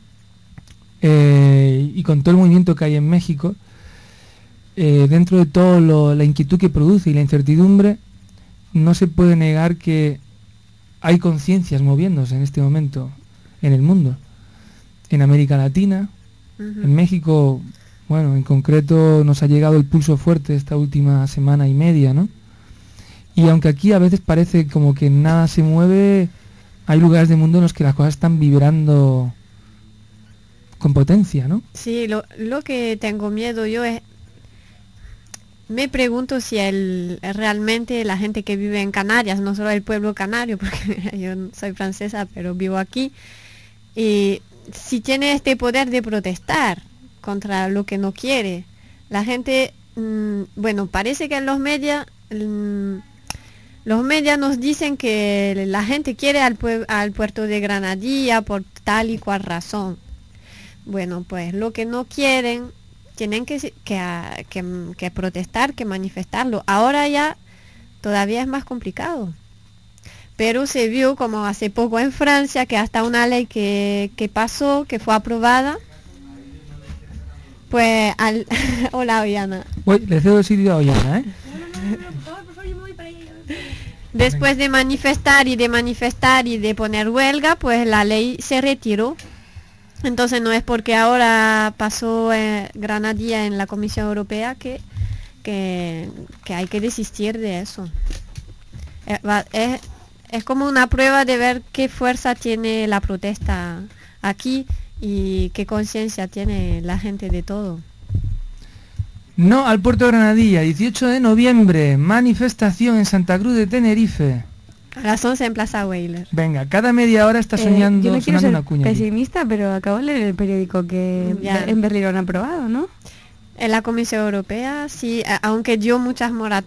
y con todo el movimiento que hay en México. Dentro de todo la inquietud que produce y la incertidumbre, no se puede negar que hay conciencias moviéndose en este momento en el mundo, en América Latina, en México, bueno, en concreto nos ha llegado el pulso fuerte esta última semana y media, ¿no? Y aunque aquí a veces parece como que nada se mueve, hay lugares del mundo en los que las cosas están vibrando con potencia, ¿no? Sí, lo que tengo miedo yo es... Me pregunto si realmente la gente que vive en Canarias, no solo el pueblo canario, porque yo soy francesa, pero vivo aquí, y si tiene este poder de protestar contra lo que no quiere. La gente, bueno, parece que en los medios nos dicen que la gente quiere al puerto de Granadilla por tal y cual razón. Bueno, pues lo que no quieren... tienen que protestar, que manifestarlo. Ahora ya todavía es más complicado. Pero se vio como hace poco en Francia que hasta una ley que pasó, que fue aprobada, pues hola Ollana. Le cedo el sitio a Ollana, ¿eh? Después de manifestar y de poner huelga, pues la ley se retiró. Entonces no es porque ahora pasó Granadilla en la Comisión Europea que hay que desistir de eso. Es como una prueba de ver qué fuerza tiene la protesta aquí y qué conciencia tiene la gente de todo. No al puerto de Granadilla, 18 de noviembre, manifestación en Santa Cruz de Tenerife. A las 11 en Plaza Weyler. Venga, cada media hora está soñando, yo no quiero sonando ser una cuña. pesimista, pero acabo de leer el periódico que en Berlín lo han aprobado, ¿no? En la Comisión Europea, sí, aunque dio muchas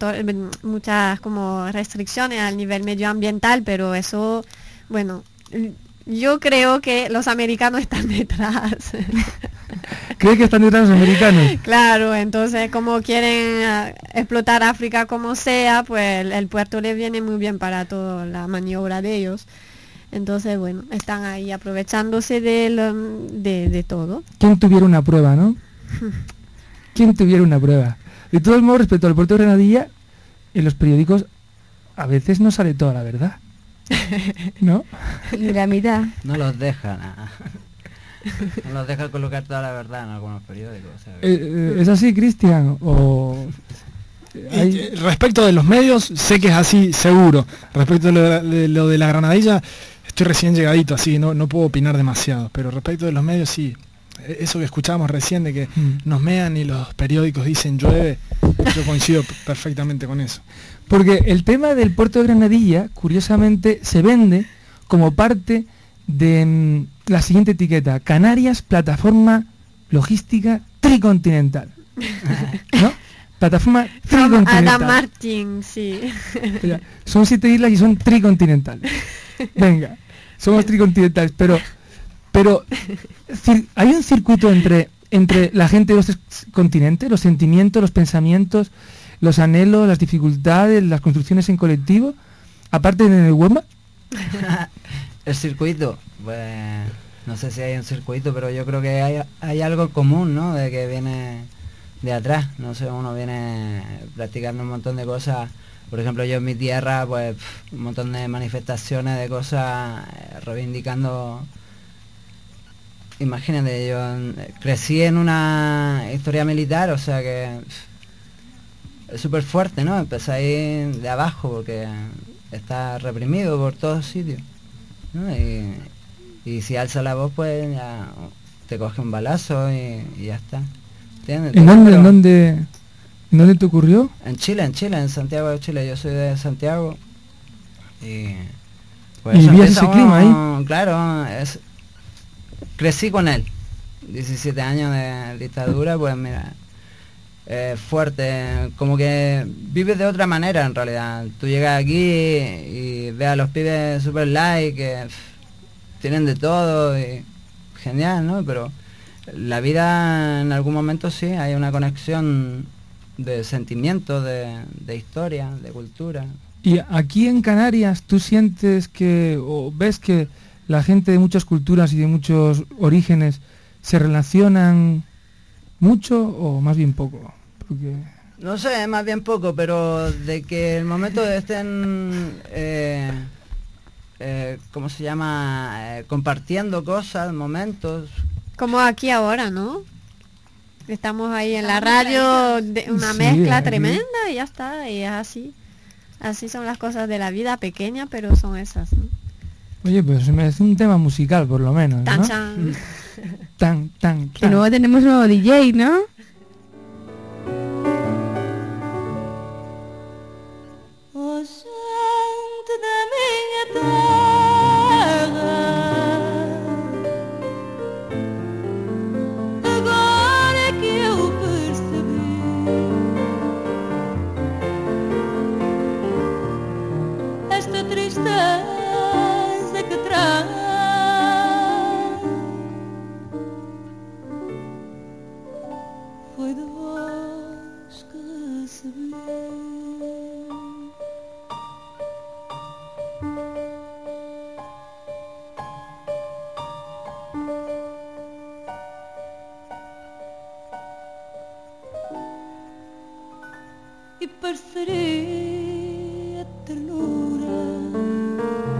como restricciones al nivel medioambiental, pero eso, bueno, yo creo que los americanos están detrás. ¿Crees que están detrás los americanos? Claro, entonces como quieren explotar África como sea, pues el puerto les viene muy bien para toda la maniobra de ellos. Entonces, bueno, están ahí aprovechándose de todo. ¿Quién tuviera una prueba, no? ¿Quién tuviera una prueba? De todos modos, respecto al puerto de Granadilla, en los periódicos a veces no sale toda la verdad, ¿no? Ni la mitad. No los dejan. No los dejan colocar toda la verdad en algunos periódicos. O sea, ¿Es así, Cristian? ¿O respecto de los medios, sé que es así, seguro. Respecto de lo de la Granadilla, estoy recién llegadito, así no puedo opinar demasiado. Pero respecto de los medios, sí. Eso que escuchábamos recién de que nos mean y los periódicos dicen llueve, yo coincido perfectamente con eso. Porque el tema del puerto de Granadilla, curiosamente, se vende como parte de la siguiente etiqueta: Canarias, plataforma logística tricontinental. ¿No? Plataforma tricontinental. Adam Martin, sí. Mira, son 7 islas y son tricontinentales. Venga, somos tricontinentales, pero hay un circuito entre la gente de los 3 continentes, los sentimientos, los pensamientos, los anhelos, las dificultades, las construcciones en colectivo, aparte de en el WOMA. El circuito, pues no sé si hay un circuito, pero yo creo que hay algo común, ¿no? De que viene de atrás, no sé, uno viene practicando un montón de cosas. Por ejemplo, yo en mi tierra, pues un montón de manifestaciones de cosas reivindicando. Imagínate, yo crecí en una historia militar, o sea que es súper fuerte, ¿no? Empecé ahí de abajo porque está reprimido por todos sitios, ¿no? Y si alza la voz, pues ya te coge un balazo y ya está. ¿Entiendes? ¿En dónde te ocurrió? En Chile, en Santiago de Chile. Yo soy de Santiago y pues ¿y vivías ese clima ahí? Claro, crecí con él. 17 años de dictadura, pues mira, fuerte, como que vives de otra manera en realidad. Tú llegas aquí y ves a los pibes super light que tienen de todo y genial, ¿no? Pero la vida en algún momento sí, hay una conexión de sentimientos, de historia, de cultura. Y aquí en Canarias, ¿tú sientes o ves que la gente de muchas culturas y de muchos orígenes se relacionan mucho o más bien poco? Porque... No sé, más bien poco, pero de que el momento de estén, ¿cómo se llama? Compartiendo cosas, momentos. Como aquí ahora, ¿no? Estamos ahí en la radio, de una mezcla tremenda y ya está, y es así. Así son las cosas de la vida, pequeña, pero son esas, ¿no? Oye, pues me hace un tema musical, por lo menos, ¿no? Tan. Que luego tenemos nuevo DJ, ¿no? E parceria, ternura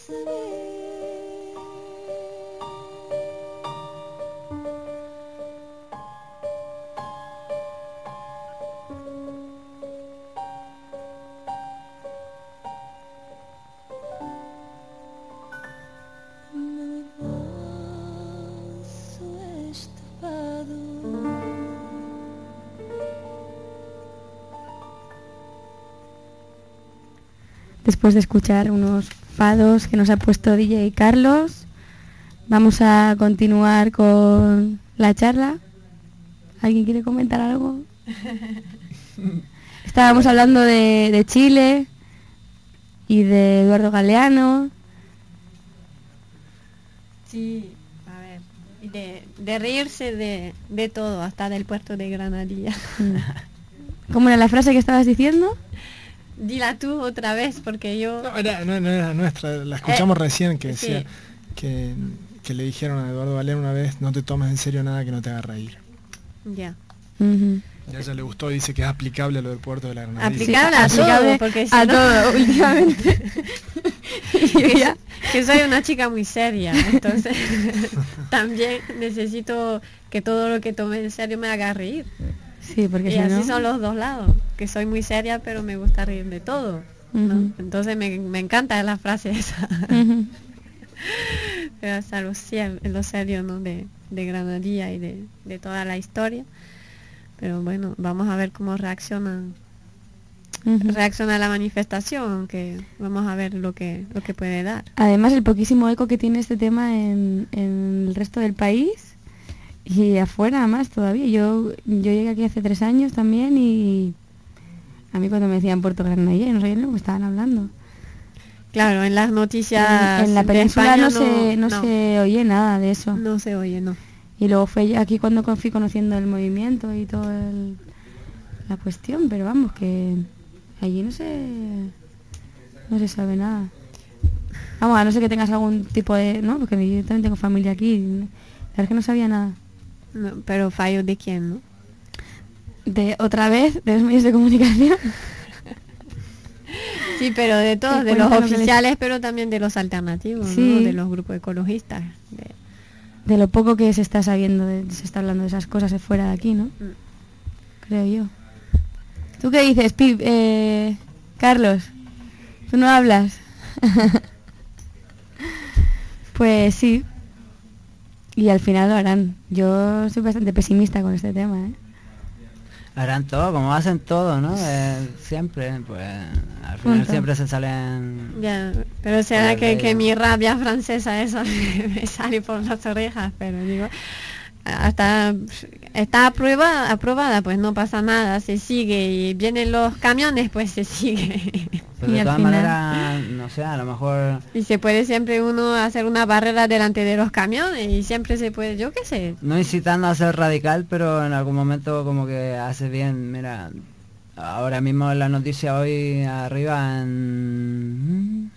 Después de escuchar unos fados que nos ha puesto DJ Carlos, vamos a continuar con la charla. ¿Alguien quiere comentar algo? Estábamos hablando de Chile y de Eduardo Galeano. Sí, a ver, y de reírse de todo, hasta del puerto de Granadilla. ¿Cómo era la frase que estabas diciendo? Dila tú otra vez, porque yo... No era nuestra, la escuchamos recién, que decía que le dijeron a Eduardo Galeano una vez: no te tomes en serio nada que no te haga reír. Ya. Y a ella le gustó y dice que es aplicable a lo del puerto de la Granadilla. Aplicable a todo, porque a todo, últimamente. que soy una chica muy seria, entonces también necesito que todo lo que tome en serio me haga reír. Sí, porque y así son los dos lados, que soy muy seria pero me gusta reír de todo, ¿no? Entonces me encanta la frase esa. Pero hasta lo serio, ¿no? de Granadilla y de toda la historia. Pero bueno, vamos a ver cómo reacciona la manifestación, aunque vamos a ver lo que puede dar. Además, el poquísimo eco que tiene este tema en el resto del país y afuera más todavía. Yo llegué aquí hace 3 años también, y a mí cuando me decían Puerto Granadilla, no sabía ni lo que estaban hablando. Claro, en las noticias en la península España no se oye nada de eso. No se oye, no. Y luego fue aquí cuando fui conociendo el movimiento y toda la cuestión, pero vamos, que allí no se sabe nada. Vamos, a no ser que tengas algún tipo de... No, porque yo también tengo familia aquí. La verdad es que no sabía nada. No, pero fallo de quién, ¿no? De otra vez, de los medios de comunicación. Sí, pero de todos, de los oficiales, pero también de los alternativos, sí, ¿no? De los grupos ecologistas. De lo poco que se está sabiendo, se está hablando de esas cosas fuera de aquí, ¿no? Creo yo. ¿Tú qué dices, Pip? Carlos, ¿tú no hablas? Pues sí. Y al final lo harán. Yo soy bastante pesimista con este tema, ¿eh? Harán todo, como hacen todo, ¿no? Siempre, pues al final siempre se salen... Ya, pero será que mi rabia francesa esa me sale por las orejas, pero digo, hasta está aprobada, pues no pasa nada, se sigue, y vienen los camiones, pues se sigue. Pero de todas maneras, no sé, a lo mejor... Y se puede siempre uno hacer una barrera delante de los camiones, y siempre se puede, yo qué sé. No incitando a ser radical, pero en algún momento como que hace bien. Mira, ahora mismo en la noticia hoy arriba ¿En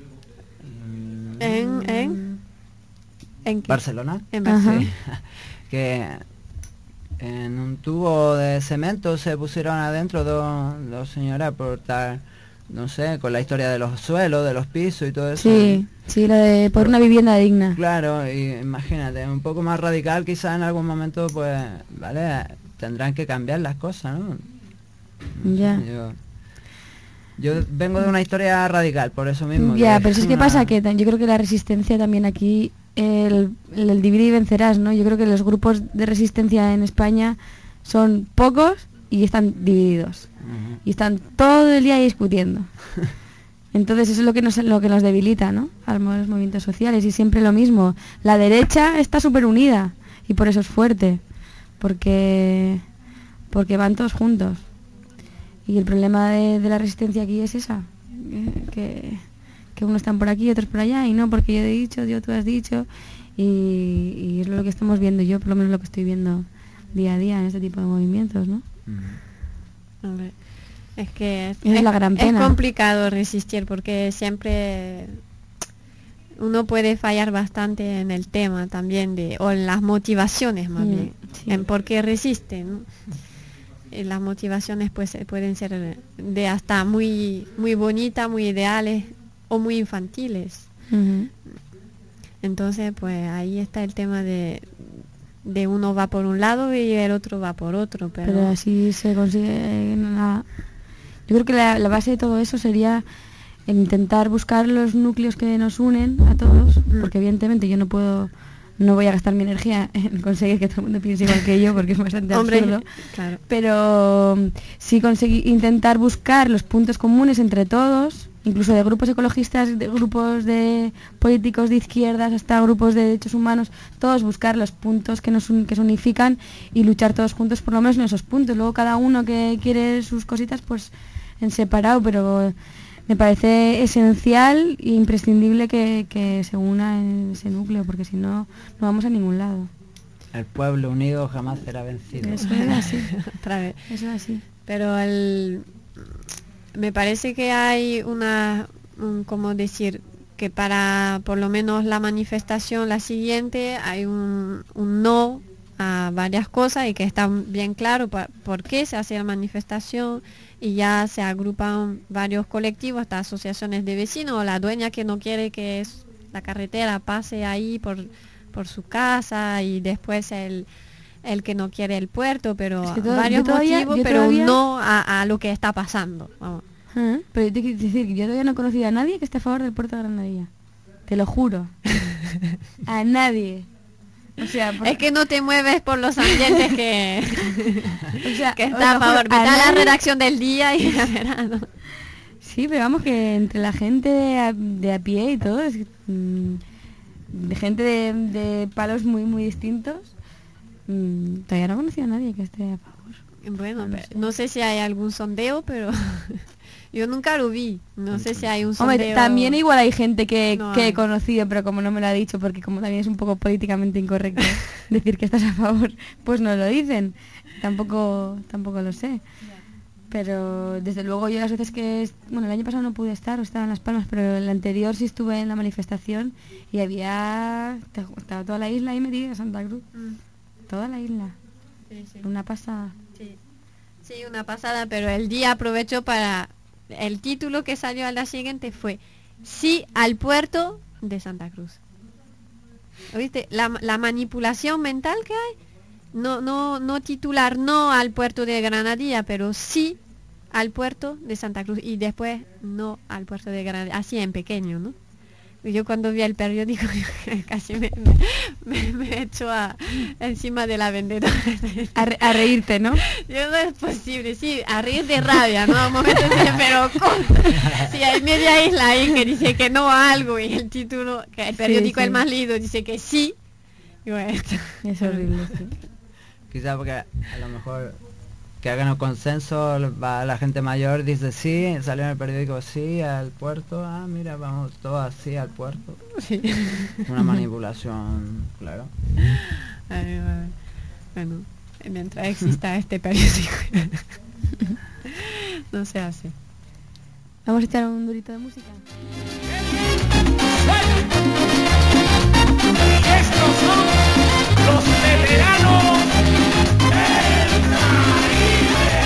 qué? Barcelona. En Barcelona. Sí. Que en un tubo de cemento se pusieron adentro dos señoras por estar, no sé, con la historia de los suelos, de los pisos y todo eso. Sí, sí, lo de por una vivienda digna. Claro, y imagínate, un poco más radical quizás en algún momento, pues, vale, tendrán que cambiar las cosas, ¿no? Ya. Yo vengo de una historia radical, por eso mismo. Ya, pero es que pasa que yo creo que la resistencia también aquí, el divide y vencerás, ¿no? Yo creo que los grupos de resistencia en España son pocos y están divididos. Y están todo el día discutiendo. Entonces eso es lo que nos debilita, ¿no? A los movimientos sociales, y siempre lo mismo. La derecha está súper unida y por eso es fuerte, porque van todos juntos. Y el problema de la resistencia aquí es esa, que unos están por aquí y otros por allá, y no porque yo he dicho, tú has dicho, y es lo que estamos viendo, yo por lo menos lo que estoy viendo día a día en este tipo de movimientos, ¿no? Hombre, es que es la gran pena. Es complicado resistir, porque siempre uno puede fallar bastante en el tema también, o en las motivaciones más bien, sí, en por qué resisten, ¿no? Las motivaciones pues pueden ser de hasta muy muy bonitas, muy ideales o muy infantiles. Entonces, pues ahí está el tema de uno va por un lado y el otro va por otro. Pero así se consigue nada. Yo creo que la base de todo eso sería intentar buscar los núcleos que nos unen a todos, porque evidentemente yo no voy a gastar mi energía en conseguir que todo el mundo piense igual que yo, porque es bastante absurdo. Claro. Pero sí intentar buscar los puntos comunes entre todos, incluso de grupos ecologistas, de grupos de políticos de izquierdas, hasta grupos de derechos humanos, todos buscar los puntos que se unifican y luchar todos juntos por lo menos en esos puntos. Luego cada uno que quiere sus cositas, pues en separado, pero me parece esencial e imprescindible que se una en ese núcleo, porque si no, no vamos a ningún lado. El pueblo unido jamás será vencido. Eso es así. Otra vez. Eso es así. Pero me parece que hay como decir, que para por lo menos la manifestación, la siguiente, hay un no a varias cosas y que está bien claro por qué se hace la manifestación, y ya se agrupan varios colectivos, hasta asociaciones de vecinos, o la dueña que no quiere que la carretera pase ahí por su casa, y después el que no quiere el puerto, pero varios motivos, pero no a lo que está pasando. Vamos. Pero yo te quiero decir que yo todavía no he conocido a nadie que esté a favor del puerto de Granadilla. Te lo juro. A nadie. O sea, es que no te mueves por los ambientes que, o sea, que está a favor. Está la redacción del día y el verano. Sí, pero vamos, que entre la gente de a pie y todo, de gente de palos muy muy distintos, todavía no he conocido a nadie que esté a favor. Bueno, no sé si hay algún sondeo, pero yo nunca lo vi. No sé si hay un sondeo. Hombre, también igual hay gente que No he hay. conocido, pero como no me lo ha dicho, porque como también es un poco políticamente incorrecto decir que estás a favor, pues no lo dicen. Tampoco lo sé. Pero desde luego yo las veces el año pasado no pude estar, o estaba en Las Palmas, pero el anterior sí estuve en la manifestación y estaba toda la isla ahí metida, Santa Cruz. Toda la isla. Sí. Una pasada. Sí, una pasada, pero el día aprovechó para... El título que salió al día siguiente fue Sí al puerto de Santa Cruz. ¿Oíste? La manipulación mental que hay. No titular no al puerto de Granadilla, pero sí al puerto de Santa Cruz, y después no al puerto de Granadilla, así en pequeño, ¿no? Yo cuando vi el periódico casi me echo encima de la vendetta. A reírte, ¿no? Yo no es posible, sí, a reír de rabia, ¿no? A momentos pero si hay media isla ahí que dice que no a algo, y el título, que el periódico el más leído dice que sí, y bueno, es horrible, sí. Quizá porque a lo mejor que hagan un consenso, va la gente mayor, dice sí, salió en el periódico sí al puerto, mira, vamos todos así al puerto. Sí. Una manipulación, claro. Bueno, mientras exista este periódico no se hace. Vamos a echar un durito de música. Y estos son los veteranos del Caribe.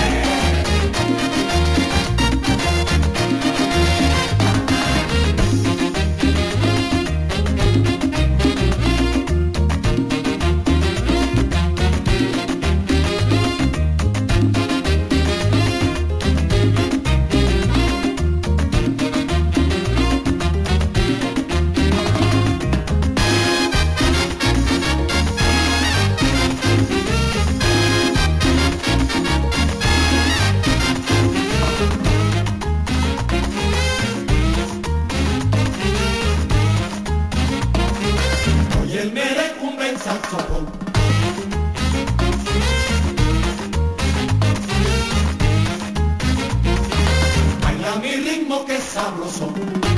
Baila mi ritmo que es sabroso.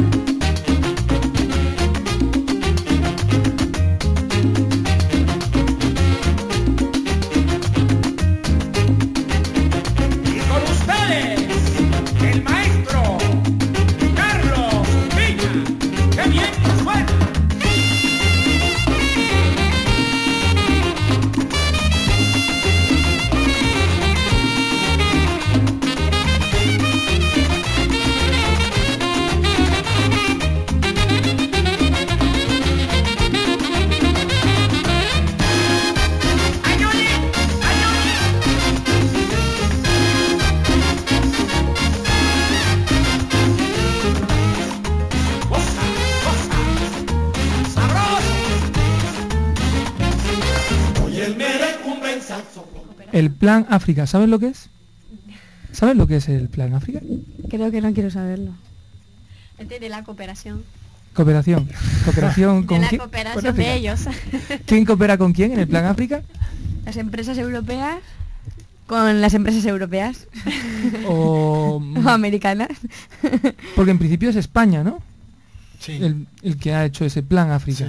Y con ustedes, el maestro Carlos Villa. ¡Qué bien suena! El Plan África, ¿sabes lo que es? ¿Sabes lo que es el Plan África? Creo que no quiero saberlo. De la cooperación. Cooperación. ¿Cooperación con De la quién? cooperación Con África. de ellos. ¿Quién coopera con quién en el Plan África? Las empresas europeas con las empresas europeas. O americanas. Porque en principio es España, ¿no? Sí. El que ha hecho ese Plan África.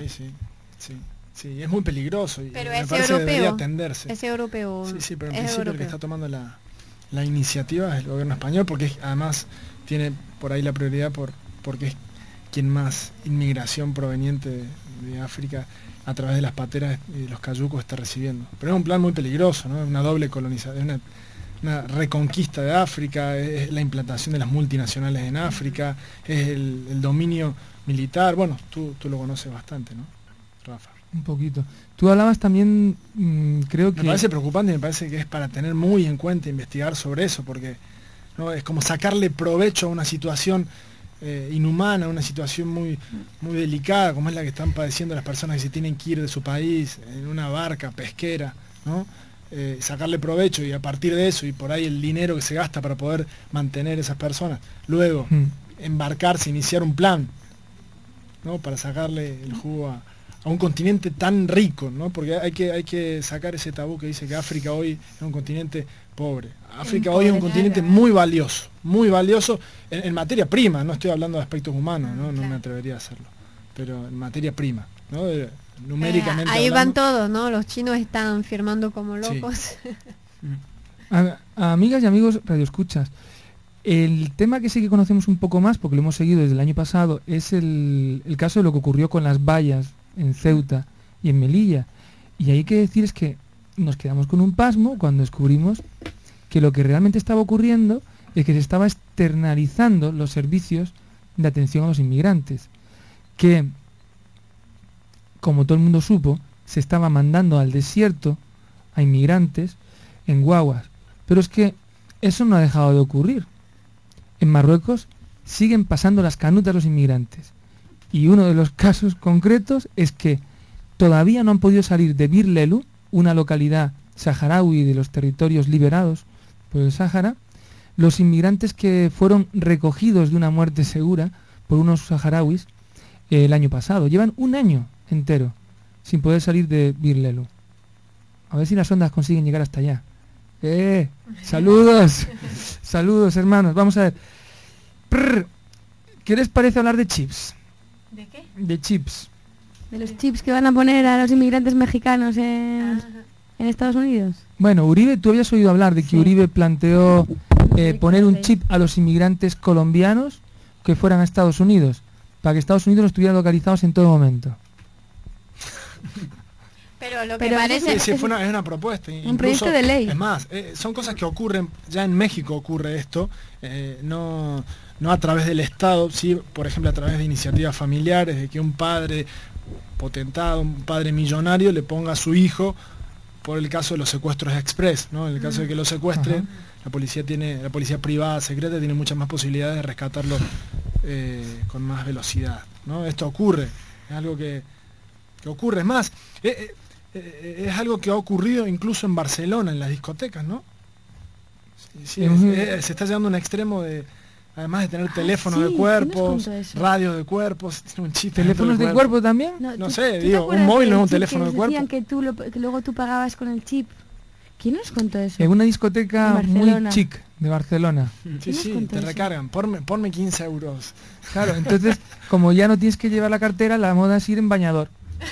Sí, es muy peligroso y Pero me es parece que debería europeo. atenderse. Es europeo. Sí, pero en es principio el que europeo. está tomando la iniciativa es el gobierno español, porque además tiene por ahí la prioridad porque es quien más inmigración proveniente de África a través de las pateras y los cayucos está recibiendo. Pero es un plan muy peligroso, ¿no? Una doble colonización, una reconquista de África, es la implantación de las multinacionales en África, es el dominio militar. Bueno, tú lo conoces bastante, ¿no, Rafa? Un poquito. Tú hablabas también, creo que... Me parece preocupante y me parece que es para tener muy en cuenta investigar sobre eso, porque ¿no? Es como sacarle provecho a una situación inhumana, una situación muy delicada, como es la que están padeciendo las personas que se tienen que ir de su país en una barca pesquera, ¿no? Sacarle provecho y a partir de eso y por ahí el dinero que se gasta para poder mantener esas personas, luego embarcarse, iniciar un plan, ¿no? Para sacarle el jugo a un continente tan rico, ¿no? Porque hay que sacar ese tabú que dice que África hoy es un continente pobre. África hoy es un continente muy valioso en materia prima, no estoy hablando de aspectos humanos, ¿no? No me atrevería a hacerlo, pero en materia prima, ¿no? Numéricamente ahí hablando. van todos, ¿no? Los chinos están firmando como locos. Amigas y amigos radioescuchas, el tema que sí que conocemos un poco más, porque lo hemos seguido desde el año pasado, es el caso de lo que ocurrió con las vallas en Ceuta y en Melilla. Y hay que decir es que nos quedamos con un pasmo cuando descubrimos que lo que realmente estaba ocurriendo es que se estaba externalizando los servicios de atención a los inmigrantes, que, como todo el mundo supo, se estaba mandando al desierto a inmigrantes en guaguas. Pero es que eso no ha dejado de ocurrir. En Marruecos siguen pasando las canutas los inmigrantes. Y uno de los casos concretos es que todavía no han podido salir de Bir Lelu, una localidad saharaui de los territorios liberados por el Sáhara, los inmigrantes que fueron recogidos de una muerte segura por unos saharauis el año pasado. Llevan un año entero sin poder salir de Bir Lelu. A ver si las ondas consiguen llegar hasta allá. Saludos, saludos hermanos. Vamos a ver. ¿Qué les parece hablar de chips? ¿De qué? De chips. De los chips que van a poner a los inmigrantes mexicanos en Estados Unidos. Bueno, Uribe, tú habías oído hablar de que Uribe planteó poner un chip a los inmigrantes colombianos que fueran a Estados Unidos, para que Estados Unidos los estuviera localizados en todo momento. Pero lo que parece... Sí, es una propuesta. Un proyecto de ley. Es más, son cosas que ocurren, ya en México ocurre esto, no a través del Estado, sí, por ejemplo a través de iniciativas familiares, de que un padre potentado, un padre millonario le ponga a su hijo por el caso de los secuestros express, ¿no? En el caso de que lo secuestren, la policía privada secreta tiene muchas más posibilidades de rescatarlo con más velocidad, ¿no? Esto ocurre, es algo que ocurre, es más, es algo que ha ocurrido incluso en Barcelona, en las discotecas, ¿no? Se está llegando a un extremo de, además de tener teléfonos de cuerpos, radios de cuerpos, un chip. ¿Teléfonos de cuerpo también? No sé, digo, un móvil no es un teléfono de cuerpo. Decían que luego tú pagabas con el chip. ¿Quién nos contó eso? En una discoteca muy chic de Barcelona. Sí, te recargan, ponme 15 euros. Claro, entonces, como ya no tienes que llevar la cartera, la moda es ir en bañador.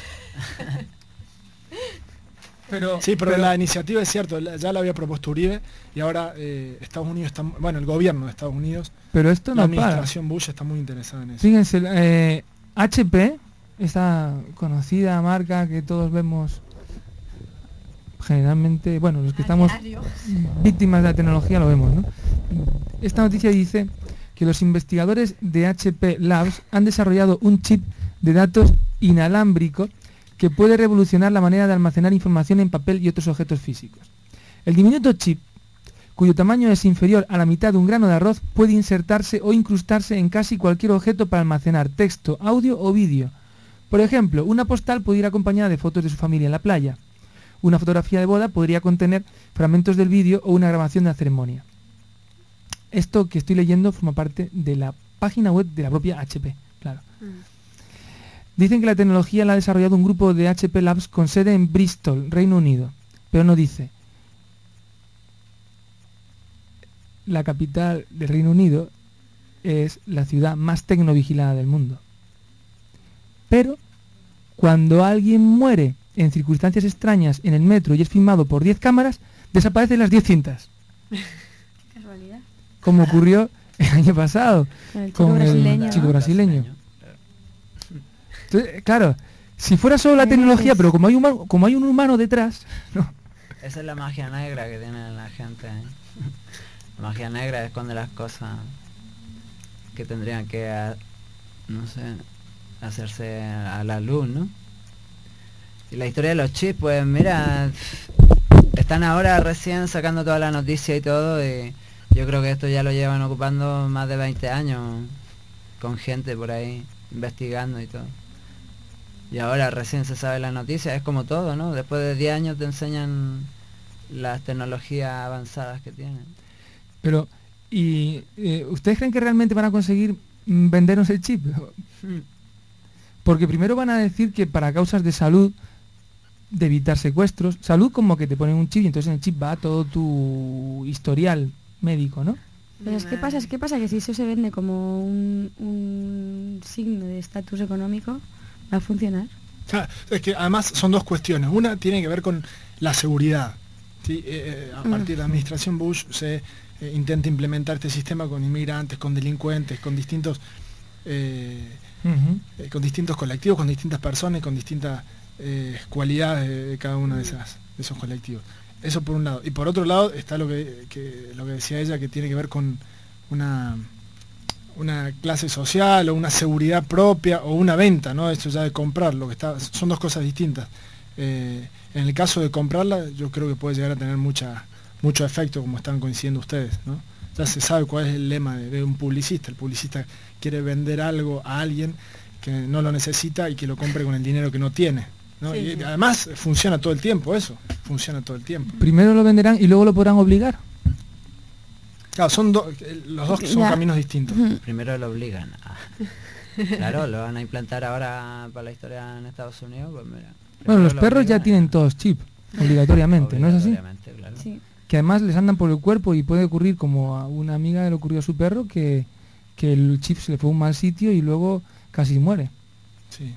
Pero la iniciativa es cierto, ya la había propuesto Uribe y ahora Estados Unidos está, el gobierno de Estados Unidos, pero esto la no administración Bush está muy interesada en eso. Fíjense, HP, esta conocida marca que todos vemos generalmente, bueno, los que estamos víctimas de la tecnología lo vemos, ¿no? Esta noticia dice que los investigadores de HP Labs han desarrollado un chip de datos inalámbrico que puede revolucionar la manera de almacenar información en papel y otros objetos físicos. El diminuto chip, cuyo tamaño es inferior a la mitad de un grano de arroz, puede insertarse o incrustarse en casi cualquier objeto para almacenar texto, audio o vídeo. Por ejemplo, una postal puede ir acompañada de fotos de su familia en la playa. una fotografía de boda podría contener fragmentos del vídeo o una grabación de la ceremonia. Esto que estoy leyendo forma parte de la página web de la propia HP, claro. Dicen que la tecnología la ha desarrollado un grupo de HP Labs con sede en Bristol, Reino Unido, pero no dice. La capital del Reino Unido es la ciudad más tecnovigilada del mundo. Pero cuando alguien muere en circunstancias extrañas en el metro y es filmado por 10 cámaras, desaparecen las 10 cintas. Casualidad. Como ocurrió el año pasado con el chico brasileño. Entonces, claro, si fuera solo la tecnología, pero como hay un humano detrás, no. Esa es la magia negra que tiene la gente, ¿eh? La magia negra esconde las cosas que tendrían que, no sé, hacerse a la luz, ¿no? Y la historia de los chips, pues mira, están ahora recién sacando toda la noticia y todo, y yo creo que esto ya lo llevan ocupando más de 20 años, con gente por ahí investigando y todo. Y ahora recién se sabe la noticia, es como todo, ¿no? Después de 10 años te enseñan las tecnologías avanzadas que tienen. Pero, ¿y ustedes creen que realmente van a conseguir vendernos el chip? Porque primero van a decir que para causas de salud, de evitar secuestros, salud como que te ponen un chip y entonces en el chip va todo tu historial médico, ¿no? Pero es que pasa que si eso se vende como un signo de estatus económico, va a funcionar. Es que además son dos cuestiones. Una tiene que ver con la seguridad, ¿sí? A partir de la administración Bush se intenta implementar este sistema con inmigrantes, con delincuentes, con distintos colectivos, con distintas personas, con distintas cualidades de cada uno de esos colectivos. Eso por un lado. Y por otro lado está lo que decía ella, que tiene que ver con una clase social o una seguridad propia o una venta, ¿no? Esto ya de comprar, son dos cosas distintas. En el caso de comprarla, yo creo que puede llegar a tener mucho efecto, como están coincidiendo ustedes, ¿no? Ya se sabe cuál es el lema de un publicista. El publicista quiere vender algo a alguien que no lo necesita y que lo compre con el dinero que no tiene, ¿no? Sí, y además funciona todo el tiempo eso, funciona todo el tiempo. Primero lo venderán y luego lo podrán obligar. Claro, los dos son caminos distintos. Primero lo obligan. Claro, lo van a implantar ahora para la historia en Estados Unidos, pues mira. Bueno, los perros ya tienen todos chip, obligatoriamente, ¿no es así? Claro. Sí. Que además les andan por el cuerpo y puede ocurrir, como a una amiga le ocurrió a su perro, que el chip se le fue a un mal sitio y luego casi muere. Sí.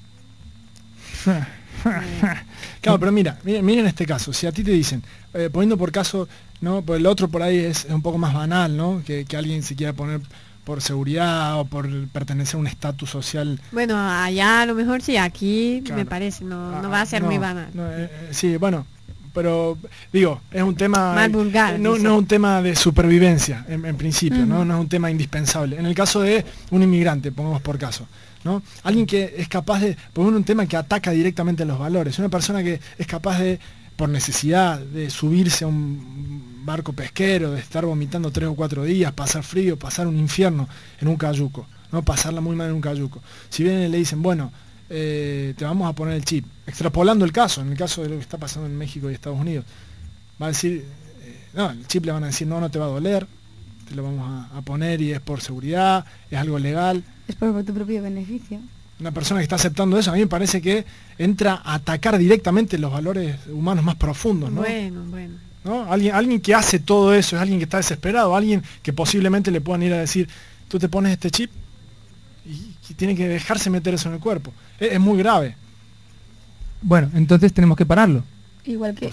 Claro, pero miren este caso. Si a ti te dicen, poniendo por caso, ¿no? Pues el otro por ahí es un poco más banal, ¿no? Que alguien se quiera poner por seguridad o por pertenecer a un estatus social. Bueno, allá a lo mejor sí, aquí claro. Me parece, no va a ser muy banal. Sí, bueno, pero digo, es un tema más vulgar, no es un tema de supervivencia en principio, ¿no? No es un tema indispensable. En el caso de un inmigrante, pongamos por caso, ¿no? Alguien que es capaz de poner un tema que ataca directamente los valores, una persona que es capaz de, por necesidad, de subirse a un barco pesquero, de estar vomitando 3 o 4 días, pasar frío, pasar un infierno en un cayuco, ¿no? Pasarla muy mal en un cayuco. Si vienen y le dicen, bueno, te vamos a poner el chip, extrapolando el caso, en el caso de lo que está pasando en México y Estados Unidos, va a decir, no, el chip le van a decir, no te va a doler, te lo vamos a poner y es por seguridad, es algo legal. Es por tu propio beneficio. Una persona que está aceptando eso, a mí me parece que entra a atacar directamente los valores humanos más profundos, ¿no? Bueno. ¿No? Alguien que hace todo eso es alguien que está desesperado, alguien que posiblemente le puedan ir a decir, tú te pones este chip y tiene que dejarse meter eso en el cuerpo. Es muy grave. Bueno, entonces tenemos que pararlo. Igual que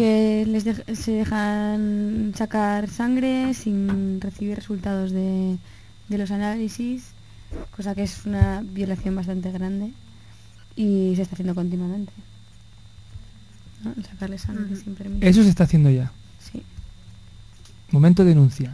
se dejan sacar sangre sin recibir resultados de los análisis, cosa que es una violación bastante grande y se está haciendo continuamente, ¿no? Sacarle sangre sin permiso. Eso se está haciendo ya. Sí. Momento de denuncia.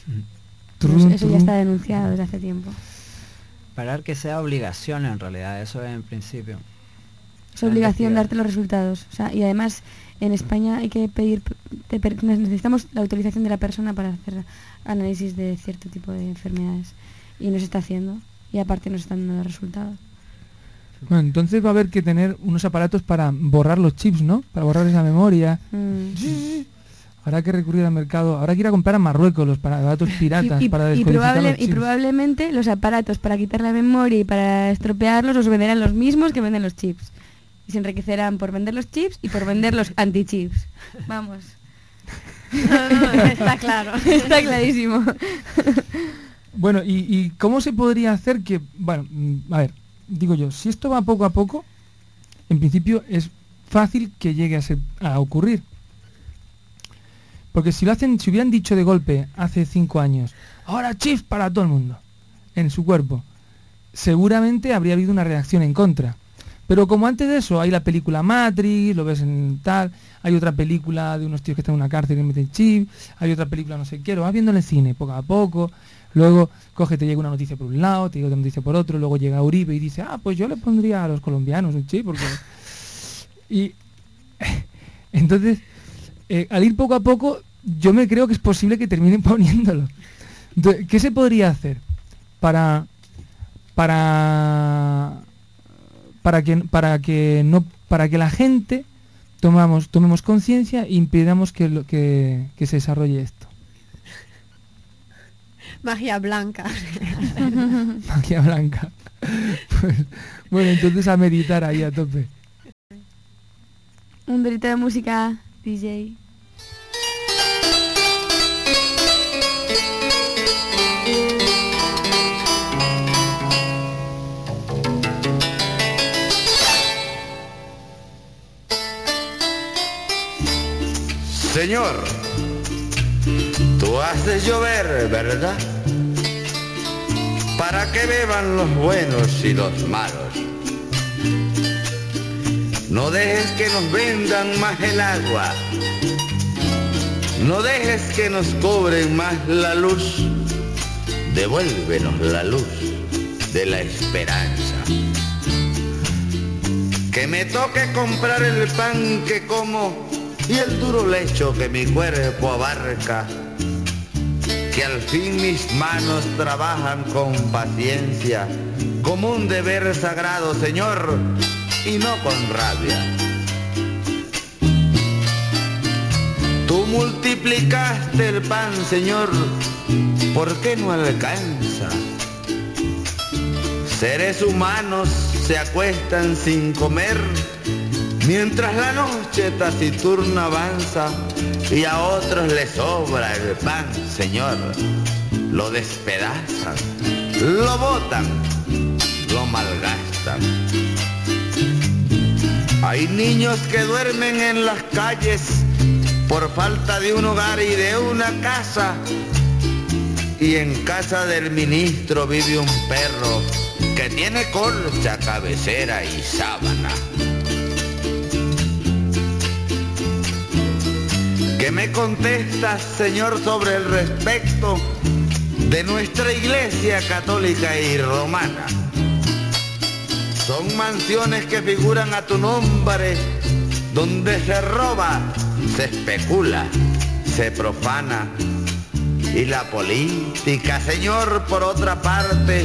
Eso ya está denunciado desde hace tiempo. Parar que sea obligación en realidad, eso es en principio. Es obligación darte los resultados. O sea, y además en España hay que pedir, necesitamos la autorización de la persona para hacer análisis de cierto tipo de enfermedades. Y no se está haciendo. Y aparte no se están dando los resultados. Bueno, entonces va a haber que tener unos aparatos para borrar los chips, ¿no? Para borrar esa memoria. Habrá que recurrir al mercado, habrá que ir a comprar a Marruecos los aparatos piratas para descodificar los chips. Y probablemente los aparatos para quitar la memoria y para estropearlos los venderán los mismos que venden los chips. Y se enriquecerán por vender los chips y por vender los anti-chips. Vamos. No, está claro. Está clarísimo. Bueno, ¿y cómo se podría hacer que... Bueno, a ver, digo yo, si esto va poco a poco, en principio es fácil que llegue a ocurrir. Porque si hubieran dicho de golpe hace 5 años, ahora chips para todo el mundo, en su cuerpo, seguramente habría habido una reacción en contra. Pero como antes de eso hay la película Matrix, lo ves en tal, hay otra película de unos tíos que están en una cárcel y meten chip, hay otra película no sé qué, lo vas viendo en el cine poco a poco, luego te llega una noticia por un lado, te llega otra noticia por otro, luego llega Uribe y dice, pues yo le pondría a los colombianos un chip, porque... Y entonces, al ir poco a poco, yo me creo que es posible que terminen poniéndolo. Entonces, ¿qué se podría hacer para que la gente tomemos conciencia e impidamos que se desarrolle esto? Magia blanca. Magia blanca. Pues, bueno, entonces a meditar ahí a tope. Un delito de música, DJ. Señor, tú haces llover, ¿verdad? Para que beban los buenos y los malos. No dejes que nos vendan más el agua. No dejes que nos cobren más la luz. Devuélvenos la luz de la esperanza. Que me toque comprar el pan que como y el duro lecho que mi cuerpo abarca, que al fin mis manos trabajan con paciencia, como un deber sagrado, Señor, y no con rabia. Tú multiplicaste el pan, Señor, ¿por qué no alcanza? Seres humanos se acuestan sin comer, mientras la noche taciturna avanza y a otros les sobra el pan, Señor. Lo despedazan, lo botan, lo malgastan. Hay niños que duermen en las calles por falta de un hogar y de una casa. Y en casa del ministro vive un perro que tiene colcha, cabecera y sábana. ¿Qué me contestas, Señor, sobre el respecto de nuestra iglesia católica y romana? Son mansiones que figuran a tu nombre, donde se roba, se especula, se profana. Y la política, Señor, por otra parte,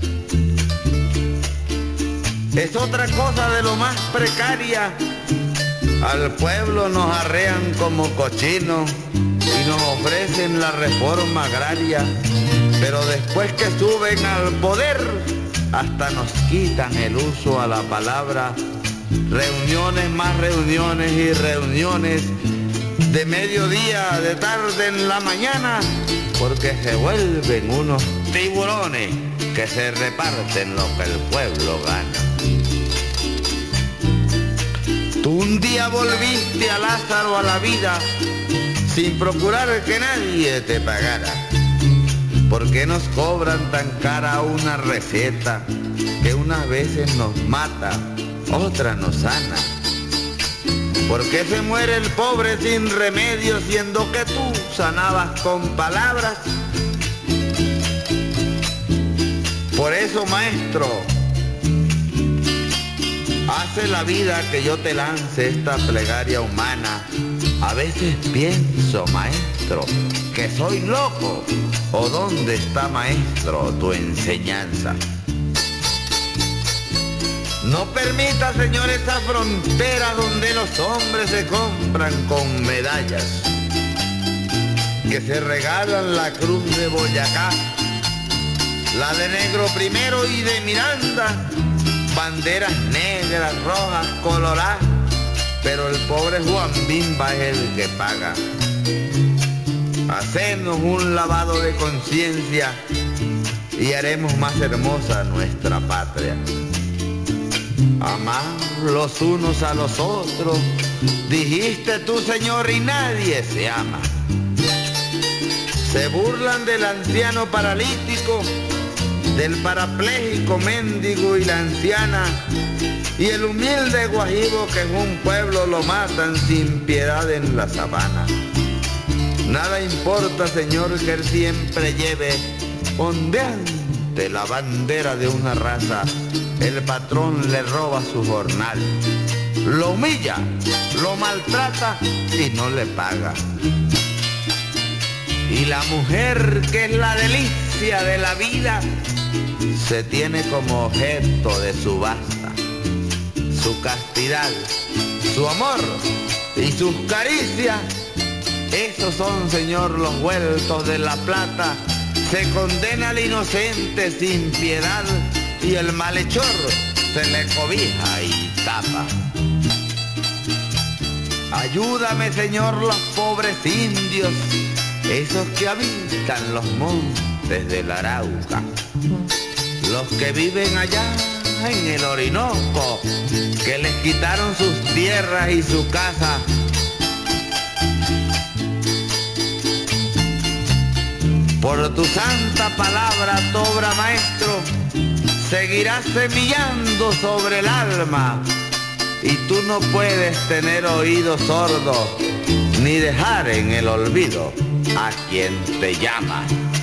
es otra cosa de lo más precaria. Al pueblo nos arrean como cochinos y nos ofrecen la reforma agraria, pero después que suben al poder hasta nos quitan el uso a la palabra. Reuniones más reuniones y reuniones, de mediodía, de tarde, en la mañana, porque se vuelven unos tiburones que se reparten lo que el pueblo gana. Tú un día volviste a Lázaro a la vida sin procurar que nadie te pagara. ¿Por qué nos cobran tan cara una receta que unas veces nos mata, otras nos sana? ¿Por qué se muere el pobre sin remedio siendo que tú sanabas con palabras? Por eso, maestro, hace la vida que yo te lance esta plegaria humana. A veces pienso, maestro, que soy loco. ¿O dónde está, maestro, tu enseñanza? No permita, señor, esa frontera donde los hombres se compran con medallas, que se regalan la cruz de Boyacá, la de Negro Primero y de Miranda, banderas negras, rojas, coloradas, pero el pobre Juan Bimba es el que paga. Hacemos un lavado de conciencia y haremos más hermosa nuestra patria. Amar los unos a los otros, dijiste tú, Señor, y nadie se ama. Se burlan del anciano paralítico, del parapléjico mendigo y la anciana, y el humilde guajibo que es un pueblo lo matan sin piedad en la sabana. Nada importa, Señor, que él siempre lleve ondeante la bandera de una raza. El patrón le roba su jornal, lo humilla, lo maltrata y no le paga. Y la mujer, que es la delicia de la vida, se tiene como objeto de subasta. Su castidad, su amor y sus caricias, esos son, Señor, los vueltos de la plata. Se condena al inocente sin piedad y el malhechor se le cobija y tapa. Ayúdame, Señor, los pobres indios, esos que habitan los montes del Arauca, los que viven allá en el Orinoco, que les quitaron sus tierras y su casa. Por tu santa palabra, tu obra, maestro, seguirás semillando sobre el alma, y tú no puedes tener oídos sordos ni dejar en el olvido a quien te llama.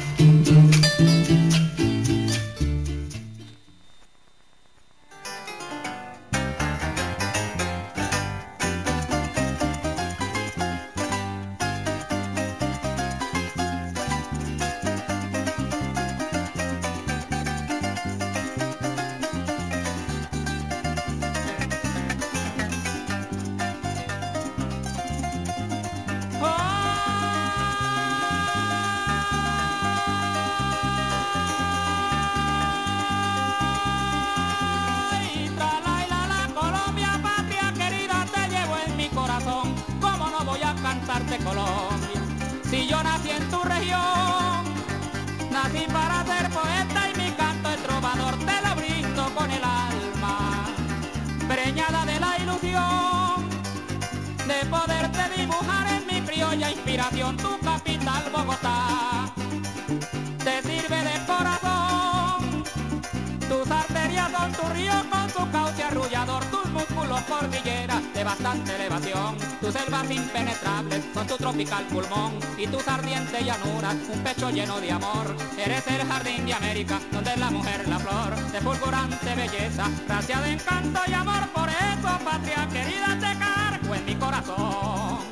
Colombia, si yo nací en tu región, nací para ser poeta y mi canto es trovador, te lo brindo con el alma, preñada de la ilusión de poderte dibujar en mi criolla inspiración, tu capital Bogotá, te sirve de corazón, tus arterias son tu río con su cauce arrullador, tus músculos cordilleras de bastante elevación, tus selvas impenetrables con tu tropical pulmón y tus ardientes llanuras, un pecho lleno de amor. Eres el jardín de América donde es la mujer la flor de fulgurante belleza, gracia de encanto y amor. Por eso, patria querida, te cargo en mi corazón.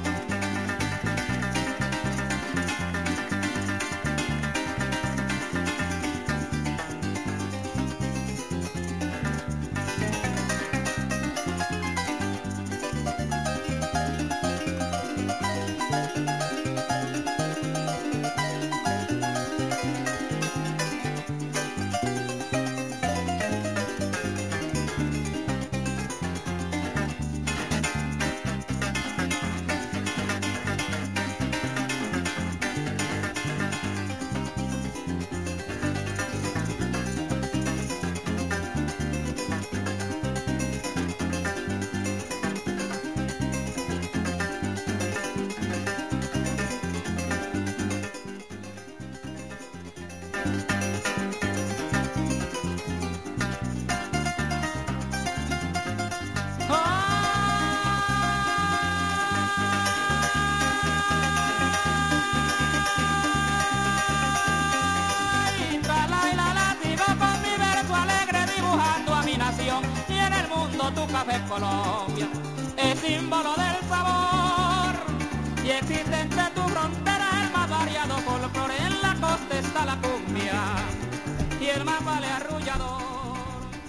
Tu café Colombia es símbolo del sabor y existe entre tu frontera el más variado folclore. En la costa está la cumbia y el más vale arrullador.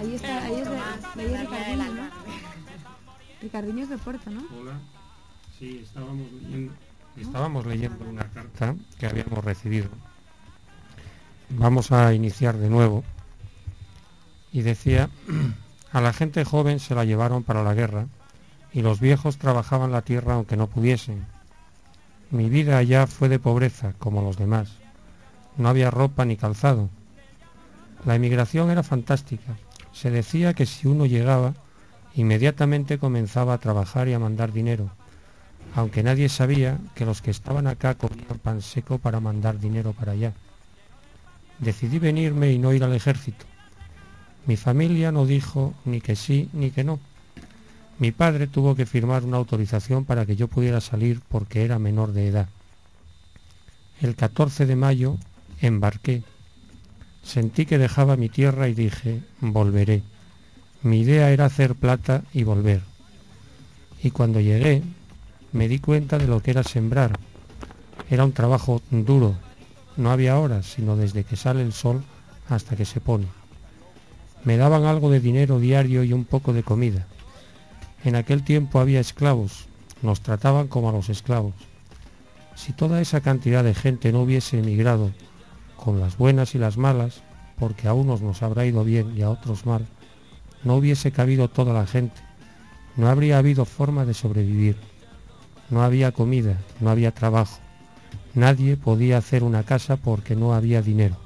Ahí es de Ricardinho, ¿no? Ricardinho es de Porto, ¿no? Hola. Sí, estábamos leyendo una carta que habíamos recibido. Vamos a iniciar de nuevo. Y decía, a la gente joven se la llevaron para la guerra y los viejos trabajaban la tierra aunque no pudiesen. Mi vida allá fue de pobreza, como los demás. No había ropa ni calzado. La emigración era fantástica. Se decía que si uno llegaba, inmediatamente comenzaba a trabajar y a mandar dinero, aunque nadie sabía que los que estaban acá comían pan seco para mandar dinero para allá. Decidí venirme y no ir al ejército. Mi familia no dijo ni que sí ni que no. Mi padre tuvo que firmar una autorización para que yo pudiera salir porque era menor de edad. El 14 de mayo embarqué. Sentí que dejaba mi tierra y dije, volveré. Mi idea era hacer plata y volver. Y cuando llegué, me di cuenta de lo que era sembrar. Era un trabajo duro. No había horas, sino desde que sale el sol hasta que se pone. Me daban algo de dinero diario y un poco de comida. En aquel tiempo había esclavos. Nos trataban como a los esclavos. Si toda esa cantidad de gente no hubiese emigrado, con las buenas y las malas, porque a unos nos habrá ido bien y a otros mal, no hubiese cabido toda la gente, no habría habido forma de sobrevivir, no había comida, no había trabajo, nadie podía hacer una casa porque no había dinero.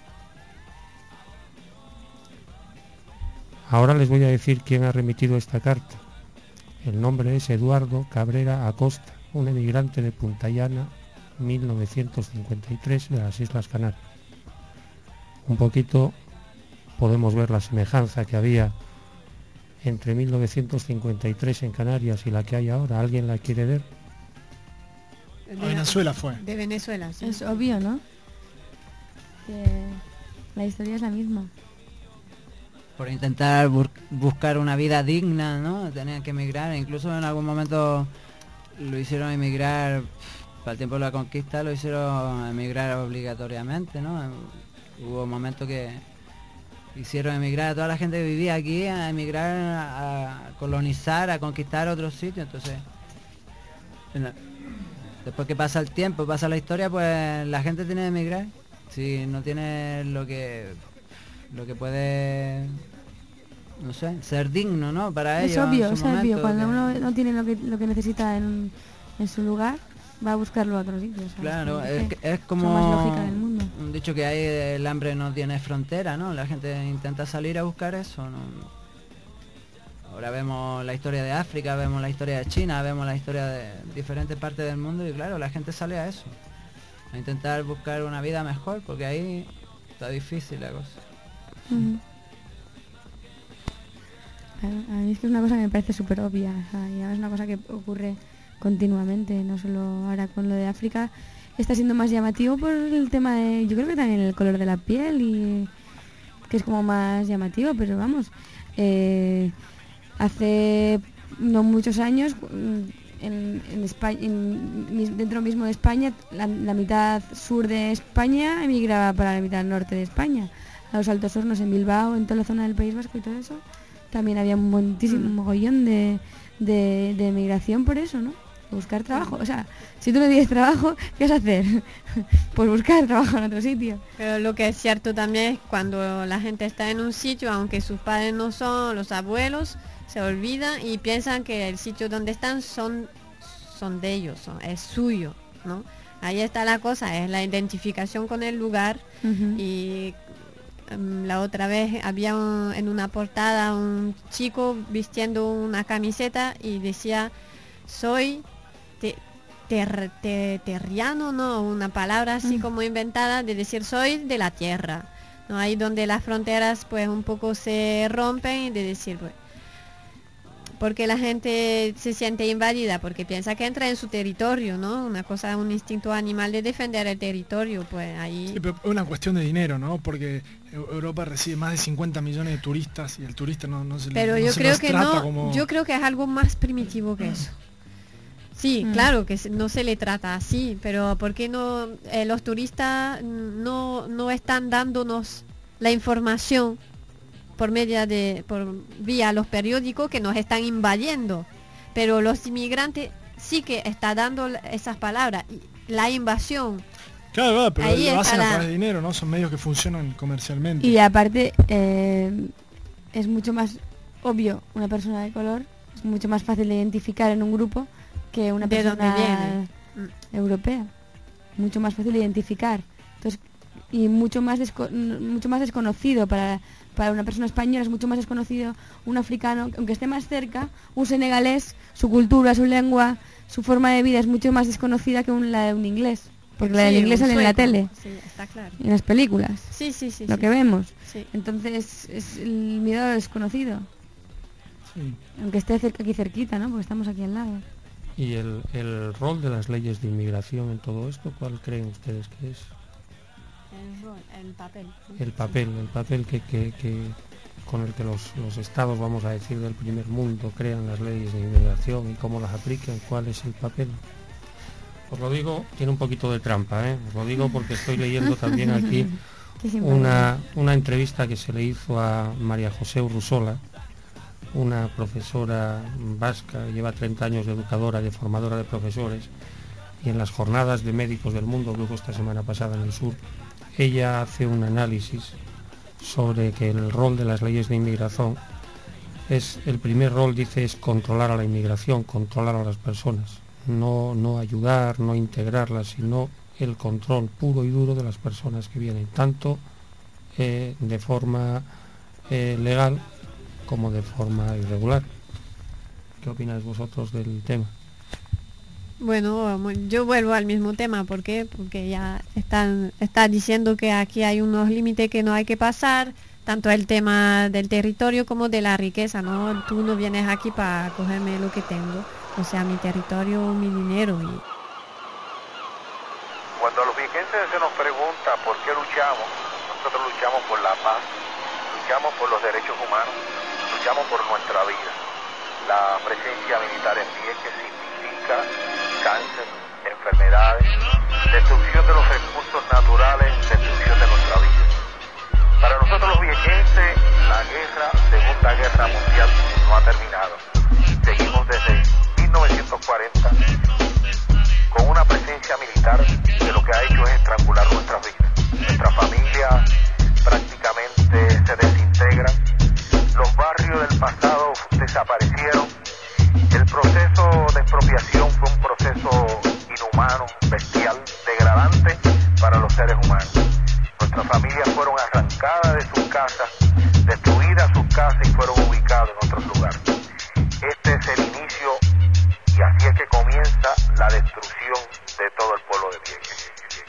Ahora les voy a decir quién ha remitido esta carta. El nombre es Eduardo Cabrera Acosta, un emigrante de Punta Llana, 1953, de las Islas Canarias. Un poquito podemos ver la semejanza que había entre 1953 en Canarias y la que hay ahora. ¿Alguien la quiere ver? A Venezuela fue. De Venezuela, sí. Es obvio, ¿no? Que la historia es la misma. Por intentar buscar una vida digna, ¿no? Tenían que emigrar, incluso en algún momento lo hicieron emigrar, para el tiempo de la conquista lo hicieron emigrar obligatoriamente, ¿no? Hubo momentos que hicieron emigrar a toda la gente que vivía aquí, a emigrar, a colonizar, a conquistar otros sitios. Entonces, después que pasa el tiempo, pasa la historia, pues la gente tiene que emigrar. Si no tiene lo que puede, no sé, ser digno, ¿no? Para ellos. Es obvio, cuando uno no tiene lo que necesita en su lugar, va a buscarlo a otros sitios. Claro, es como más lógica del mundo. Un dicho que hay, el hambre no tiene frontera, ¿no? La gente intenta salir a buscar eso, ¿no? Ahora vemos la historia de África, vemos la historia de China, vemos la historia de diferentes partes del mundo y claro, la gente sale a eso, a intentar buscar una vida mejor, porque ahí está difícil la cosa. A mí es que es una cosa que me parece súper obvia, o sea, ya es una cosa que ocurre continuamente, no solo ahora con lo de África. Está siendo más llamativo por el tema de, yo creo que también el color de la piel, y que es como más llamativo, pero vamos, hace no muchos años en España, dentro mismo de España, la mitad sur de España emigraba para la mitad norte de España, a los Altos Hornos en Bilbao, en toda la zona del País Vasco y todo eso. También había un mogollón de emigración por eso, ¿no? Buscar trabajo. O sea, si tú no tienes trabajo, ¿qué vas a hacer? Pues buscar trabajo en otro sitio. Pero lo que es cierto también es cuando la gente está en un sitio, aunque sus padres no son los abuelos, se olvidan y piensan que el sitio donde están son de ellos, es suyo, ¿no? Ahí está la cosa, es la identificación con el lugar. Y la otra vez había en una portada un chico vistiendo una camiseta y decía, soy terriano, ¿no? Una palabra así como inventada de decir soy de la tierra, ¿no? Ahí donde las fronteras pues un poco se rompen y de decir, pues, porque la gente se siente invadida, porque piensa que entra en su territorio, ¿no? Una cosa, un instinto animal de defender el territorio, pues ahí... Sí, pero es una cuestión de dinero, ¿no? Porque Europa recibe más de 50 millones de turistas y el turista no se pero no yo se creo los que trata no, como... yo creo que es algo más primitivo que eso. Sí, claro que no se le trata así, pero ¿por qué no los turistas no están dándonos la información? por vía los periódicos que nos están invadiendo, pero los inmigrantes sí que está dando esas palabras, la invasión. Claro, pero ahí lo hacen a está través de dinero, ¿no? Son medios que funcionan comercialmente. Y aparte, es mucho más obvio una persona de color, es mucho más fácil de identificar en un grupo que una ¿De persona dónde viene? europea. Mucho más fácil de identificar. Entonces, y mucho más desconocido para una persona española, es mucho más desconocido un africano, aunque esté más cerca, un senegalés, su cultura, su lengua, su forma de vida es mucho más desconocida que la de un inglés. Porque la del inglés sale en la tele, está claro. en las películas, lo que vemos. Sí. Entonces es el miedo a lo desconocido. Sí. Aunque esté aquí cerquita, ¿no? Porque estamos aquí al lado. ¿Y el rol de las leyes de inmigración en todo esto, cuál creen ustedes que es? El papel. El papel que con el que los estados, vamos a decir, del primer mundo crean las leyes de inmigración y cómo las aplican, ¿cuál es el papel? Os lo digo, tiene un poquito de trampa, ¿eh? Os lo digo porque estoy leyendo también aquí una entrevista que se le hizo a María José Urrusola, una profesora vasca, lleva 30 años de educadora, de formadora de profesores, y en las jornadas de médicos del mundo que hubo esta semana pasada en el sur, ella hace un análisis sobre que el rol de las leyes de inmigración es, el primer rol, dice, es controlar a la inmigración, controlar a las personas, no ayudar, no integrarlas, sino el control puro y duro de las personas que vienen, tanto de forma legal como de forma irregular. ¿Qué opináis vosotros del tema? Bueno, yo vuelvo al mismo tema, ¿por qué? Porque ya está diciendo que aquí hay unos límites que no hay que pasar, tanto el tema del territorio como de la riqueza, ¿no? Tú no vienes aquí para cogerme lo que tengo, o sea, mi territorio, mi dinero. Y cuando a los viequenses se nos pregunta por qué luchamos, nosotros luchamos por la paz, luchamos por los derechos humanos, luchamos por nuestra vida. La presencia militar en Vieques significa cáncer, enfermedades, destrucción de los recursos naturales, destrucción de nuestra vida. Para nosotros los viequenses, la Segunda Guerra Mundial no ha terminado. Seguimos desde 1940 con una presencia militar que lo que ha hecho es estrangular nuestras vidas. Nuestras familias prácticamente se desintegran, los barrios del pasado desaparecieron, el proceso de expropiación fue un proceso inhumano, bestial, degradante para los seres humanos. Nuestras familias fueron arrancadas de sus casas, destruidas sus casas y fueron ubicadas en otros lugares. Este es el inicio y así es que comienza la destrucción de todo el pueblo de Vieques.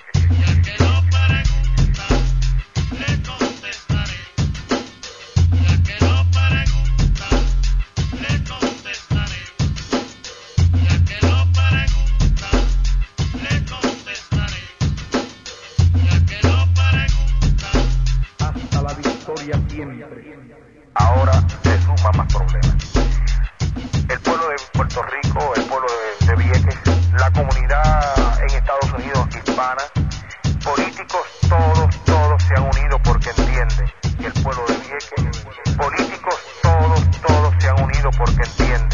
Ahora se suman más problemas. El pueblo de Puerto Rico, el pueblo de Vieques, la comunidad en Estados Unidos hispana, políticos todos se han unido porque entienden que el pueblo de Vieques, políticos todos se han unido porque entienden